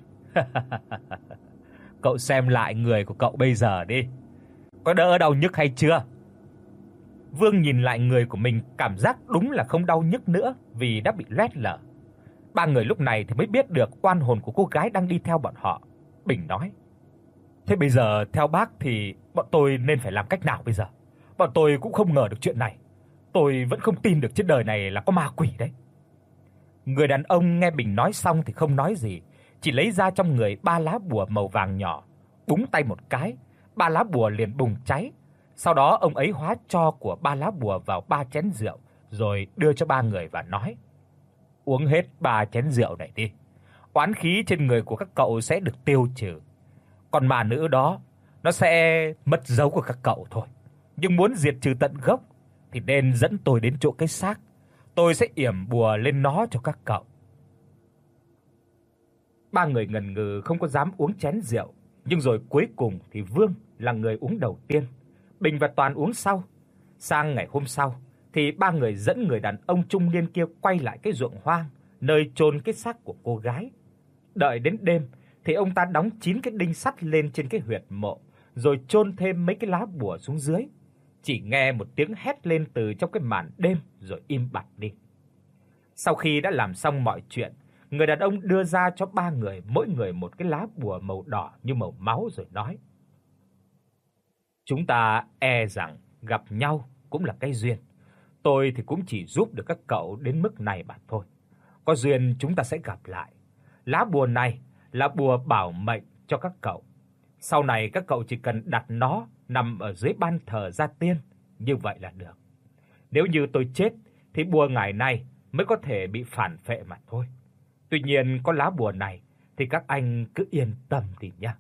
"Cậu xem lại người của cậu bây giờ đi, có đỡ đau nhức hay chưa?" Vương nhìn lại người của mình, cảm giác đúng là không đau nhức nữa vì đã bị loét lở. Ba người lúc này thì mới biết được oan hồn của cô gái đang đi theo bọn họ. Bình nói: "Thế bây giờ theo bác thì bọn tôi nên phải làm cách nào bây giờ? Bọn tôi cũng không ngờ được chuyện này. Tôi vẫn không tin được trên đời này là có ma quỷ đấy." Người đàn ông nghe Bình nói xong thì không nói gì, chỉ lấy ra trong người ba lá bùa màu vàng nhỏ, búng tay một cái, ba lá bùa liền bùng cháy. Sau đó ông ấy hóa tro của ba lá bùa vào ba chén rượu rồi đưa cho ba người và nói: "Uống hết ba chén rượu này đi. Oán khí trên người của các cậu sẽ được tiêu trừ. Còn ma nữ đó nó sẽ mất dấu của các cậu thôi. Nhưng muốn diệt trừ tận gốc thì nên dẫn tôi đến chỗ cái xác. Tôi sẽ yểm bùa lên nó cho các cậu." Ba người ngần ngừ không có dám uống chén rượu, nhưng rồi cuối cùng thì Vương là người uống đầu tiên, Bình và Toàn uống sau. Sang ngày hôm sau thì ba người dẫn người đàn ông trung niên kia quay lại cái ruộng hoang nơi chôn cái xác của cô gái. Đợi đến đêm thì ông ta đóng chín cái đinh sắt lên trên cái huyệt mộ, rồi chôn thêm mấy cái lá bùa xuống dưới. Chỉ nghe một tiếng hét lên từ trong cái màn đêm rồi im bặt đi. Sau khi đã làm xong mọi chuyện, người đàn ông đưa ra cho ba người mỗi người một cái lá bùa màu đỏ như màu máu rồi nói: "Chúng ta e rằng gặp nhau cũng là cái duyên. Tôi thì cũng chỉ giúp được các cậu đến mức này mà thôi. Có duyên chúng ta sẽ gặp lại. Lá bùa này là bùa bảo mệnh cho các cậu. Sau này các cậu chỉ cần đặt nó nằm ở dưới ban thờ gia tiên, như vậy là được. Nếu như tôi chết thì bùa ngải này mới có thể bị phản phệ mà thôi. Tuy nhiên có lá bùa này thì các anh cứ yên tâm đi nhé."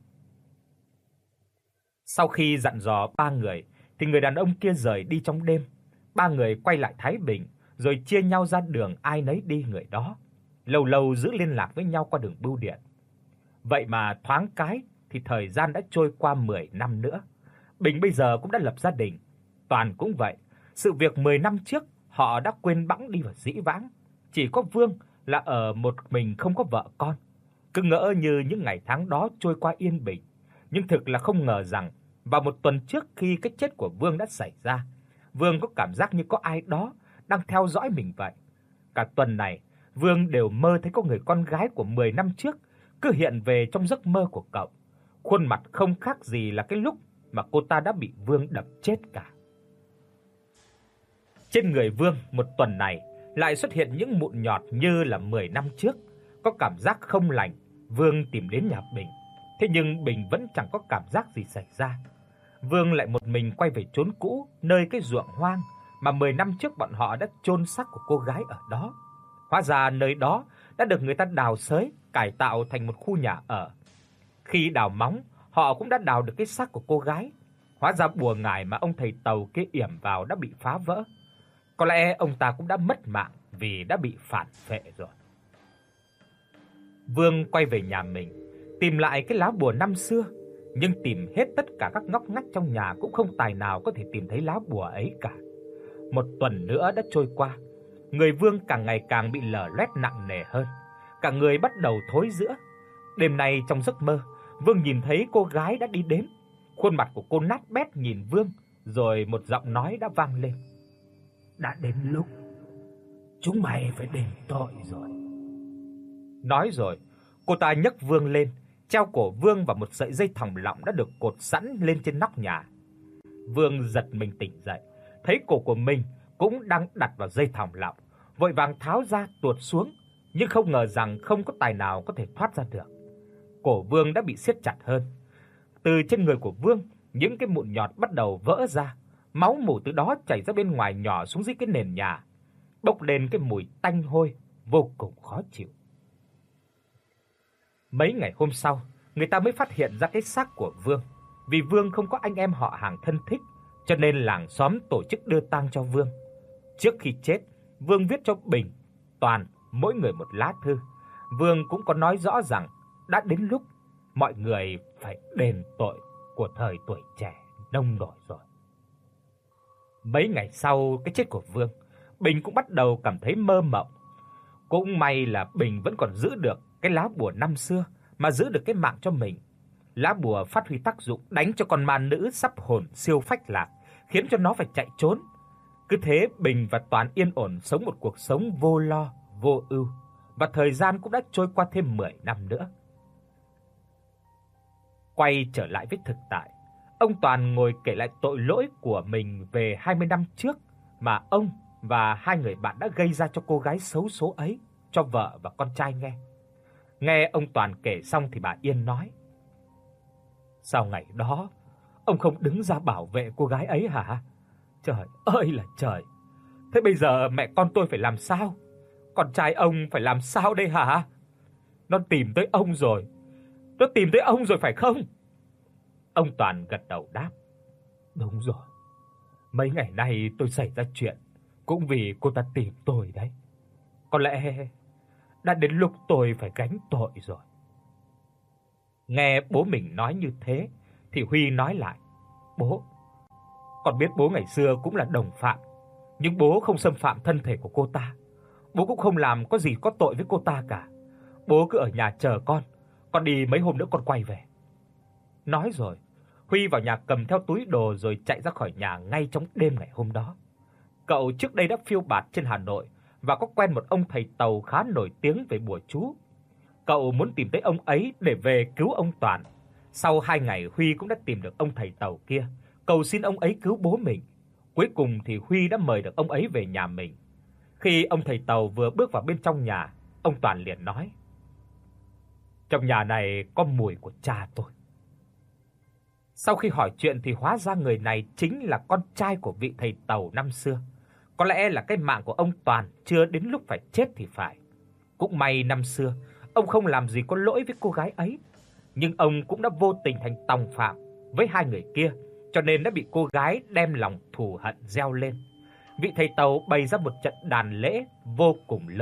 Sau khi dặn dò ba người thì người đàn ông kia rời đi trong đêm. Ba người quay lại Thái Bình rồi chia nhau ra đường ai nấy đi người đó. lâu lâu giữ liên lạc với nhau qua đường bưu điện. Vậy mà thoáng cái thì thời gian đã trôi qua mười năm nữa. Bình bây giờ cũng đã lập gia đình, Toàn cũng vậy. Sự việc mười năm trước họ đã quên bẵng đi vào dĩ vãng, chỉ có Vương là ở một mình không có vợ con. Cứ ngỡ như những ngày tháng đó trôi qua yên bình, nhưng thực là không ngờ rằng vào một tuần trước khi cái chết của Vương đã xảy ra, Vương có cảm giác như có ai đó đang theo dõi mình vậy. Cả tuần này, Vương đều mơ thấy có người con gái của mười năm trước cứ hiện về trong giấc mơ của cậu. Khuôn mặt không khác gì là cái lúc mà cô ta đã bị Vương đập chết cả. Trên người Vương một tuần này lại xuất hiện những mụn nhọt như là mười năm trước. Có cảm giác không lành, Vương tìm đến nhà Bình. Thế nhưng Bình vẫn chẳng có cảm giác gì xảy ra. Vương lại một mình quay về chốn cũ, nơi cái ruộng hoang mà mười năm trước bọn họ đã chôn xác của cô gái ở đó. Hóa ra nơi đó đã được người ta đào xới, cải tạo thành một khu nhà ở. Khi đào móng, họ cũng đã đào được cái xác của cô gái. Hóa ra bùa ngải mà ông thầy Tàu kia yểm vào đã bị phá vỡ. Có lẽ ông ta cũng đã mất mạng vì đã bị phản phệ rồi. Vương quay về nhà mình, tìm lại cái lá bùa năm xưa, nhưng tìm hết tất cả các ngóc ngách trong nhà cũng không tài nào có thể tìm thấy lá bùa ấy cả. Một tuần nữa đã trôi qua, người Vương càng ngày càng bị lở loét nặng nề hơn, cả người bắt đầu thối rữa. Đêm nay trong giấc mơ, Vương nhìn thấy cô gái đã đi đến. Khuôn mặt của cô nát bét nhìn Vương, rồi một giọng nói đã vang lên. Đã đến lúc chúng mày phải đền tội rồi. Nói rồi, cô ta nhấc Vương lên, treo cổ Vương vào một sợi dây thòng lọng đã được cột sẵn lên trên nóc nhà. Vương giật mình tỉnh dậy, thấy cổ của mình cũng đang đặt vào dây thòng lọng, vội vàng tháo ra tuột xuống, nhưng không ngờ rằng không có tài nào có thể thoát ra được. Cổ Vương đã bị siết chặt hơn. Từ trên người của Vương, những cái mụn nhọt bắt đầu vỡ ra, máu mủ từ đó chảy ra bên ngoài nhỏ xuống dưới cái nền nhà, bốc lên cái mùi tanh hôi vô cùng khó chịu. Mấy ngày hôm sau, người ta mới phát hiện ra cái xác của Vương. Vì Vương không có anh em họ hàng thân thích, cho nên làng xóm tổ chức đưa tang cho Vương. Trước khi chết, Vương viết cho Bình, Toàn mỗi người một lá thư. Vương cũng có nói rõ rằng đã đến lúc mọi người phải đền tội của thời tuổi trẻ nông nổi rồi. Mấy ngày sau cái chết của Vương, Bình cũng bắt đầu cảm thấy mơ mộng. Cũng may là Bình vẫn còn giữ được cái lá bùa năm xưa mà giữ được cái mạng cho mình. Lá bùa phát huy tác dụng đánh cho con ma nữ sắp hồn siêu phách lạc, khiến cho nó phải chạy trốn. Cứ thế Bình và Toàn yên ổn sống một cuộc sống vô lo, vô ưu, và thời gian cũng đã trôi qua thêm mười năm nữa. Quay trở lại với thực tại, ông Toàn ngồi kể lại tội lỗi của mình về hai mươi năm trước mà ông và hai người bạn đã gây ra cho cô gái xấu số ấy, cho vợ và con trai nghe. Nghe ông Toàn kể xong thì bà Yên nói: "Sao ngày đó ông không đứng ra bảo vệ cô gái ấy hả? Trời ơi là trời. Thế bây giờ mẹ con tôi phải làm sao? Con trai ông phải làm sao đây hả? Nó tìm tới ông rồi. Nó tìm tới ông rồi phải không?" Ông Toàn gật đầu đáp: "Đúng rồi. Mấy ngày nay tôi xảy ra chuyện cũng vì cô ta tìm tôi đấy. Có lẽ đã đến lúc tôi phải gánh tội rồi." Nghe bố mình nói như thế thì Huy nói lại: "Bố, con biết bố ngày xưa cũng là đồng phạm, nhưng bố không xâm phạm thân thể của cô ta. Bố cũng không làm có gì có tội với cô ta cả. Bố cứ ở nhà chờ con, con đi mấy hôm nữa con quay về." Nói rồi, Huy vào nhà cầm theo túi đồ rồi chạy ra khỏi nhà ngay trong đêm ngày hôm đó. Cậu trước đây đã phiêu bạt trên Hà Nội và có quen một ông thầy Tàu khá nổi tiếng về bùa chú. Cậu muốn tìm tới ông ấy để về cứu ông Toàn. Sau hai ngày Huy cũng đã tìm được ông thầy Tàu kia, cầu xin ông ấy cứu bố mình. Cuối cùng thì Huy đã mời được ông ấy về nhà mình. Khi ông thầy Tàu vừa bước vào bên trong nhà, ông Toàn liền nói: "Trong nhà này có mùi của cha tôi." Sau khi hỏi chuyện thì hóa ra người này chính là con trai của vị thầy Tàu năm xưa. Có lẽ là cái mạng của ông Toàn chưa đến lúc phải chết thì phải. Cũng may năm xưa ông không làm gì có lỗi với cô gái ấy, nhưng ông cũng đã vô tình thành tòng phạm với hai người kia, cho nên đã bị cô gái đem lòng thù hận gieo lên. Vị thầy Tàu bày ra một trận đàn lễ vô cùng lớn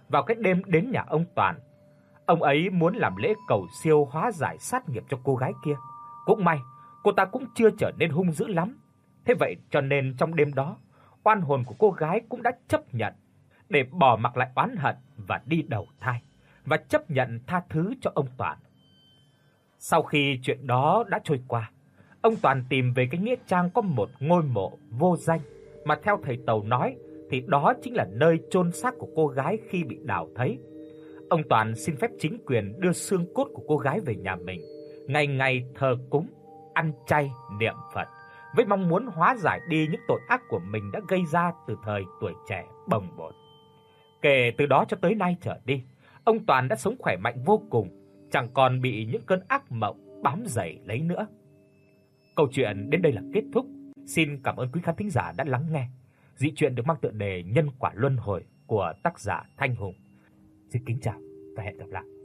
vào cái đêm đến nhà ông Toàn. Ông ấy muốn làm lễ cầu siêu hóa giải sát nghiệp cho cô gái kia. Cũng may, cô ta cũng chưa trở nên hung dữ lắm. Thế vậy cho nên trong đêm đó, oan hồn của cô gái cũng đã chấp nhận để bỏ mặc lại oán hận và đi đầu thai, và chấp nhận tha thứ cho ông Toàn. Sau khi chuyện đó đã trôi qua, ông Toàn tìm về cái nghĩa trang có một ngôi mộ vô danh mà theo thầy Tàu nói thì đó chính là nơi chôn xác của cô gái khi bị đào thấy. Ông Toàn xin phép chính quyền đưa xương cốt của cô gái về nhà mình, ngày ngày thờ cúng, ăn chay, niệm Phật, với mong muốn hóa giải đi những tội ác của mình đã gây ra từ thời tuổi trẻ bồng bột. Kể từ đó cho tới nay trở đi, ông Toàn đã sống khỏe mạnh vô cùng, chẳng còn bị những cơn ác mộng bám rầy lấy nữa. Câu chuyện đến đây là kết thúc. Xin cảm ơn quý khán thính giả đã lắng nghe. Dị truyện được mang tựa đề Nhân quả luân hồi của tác giả Thanh Hùng. Xin kính chào và hẹn gặp lại.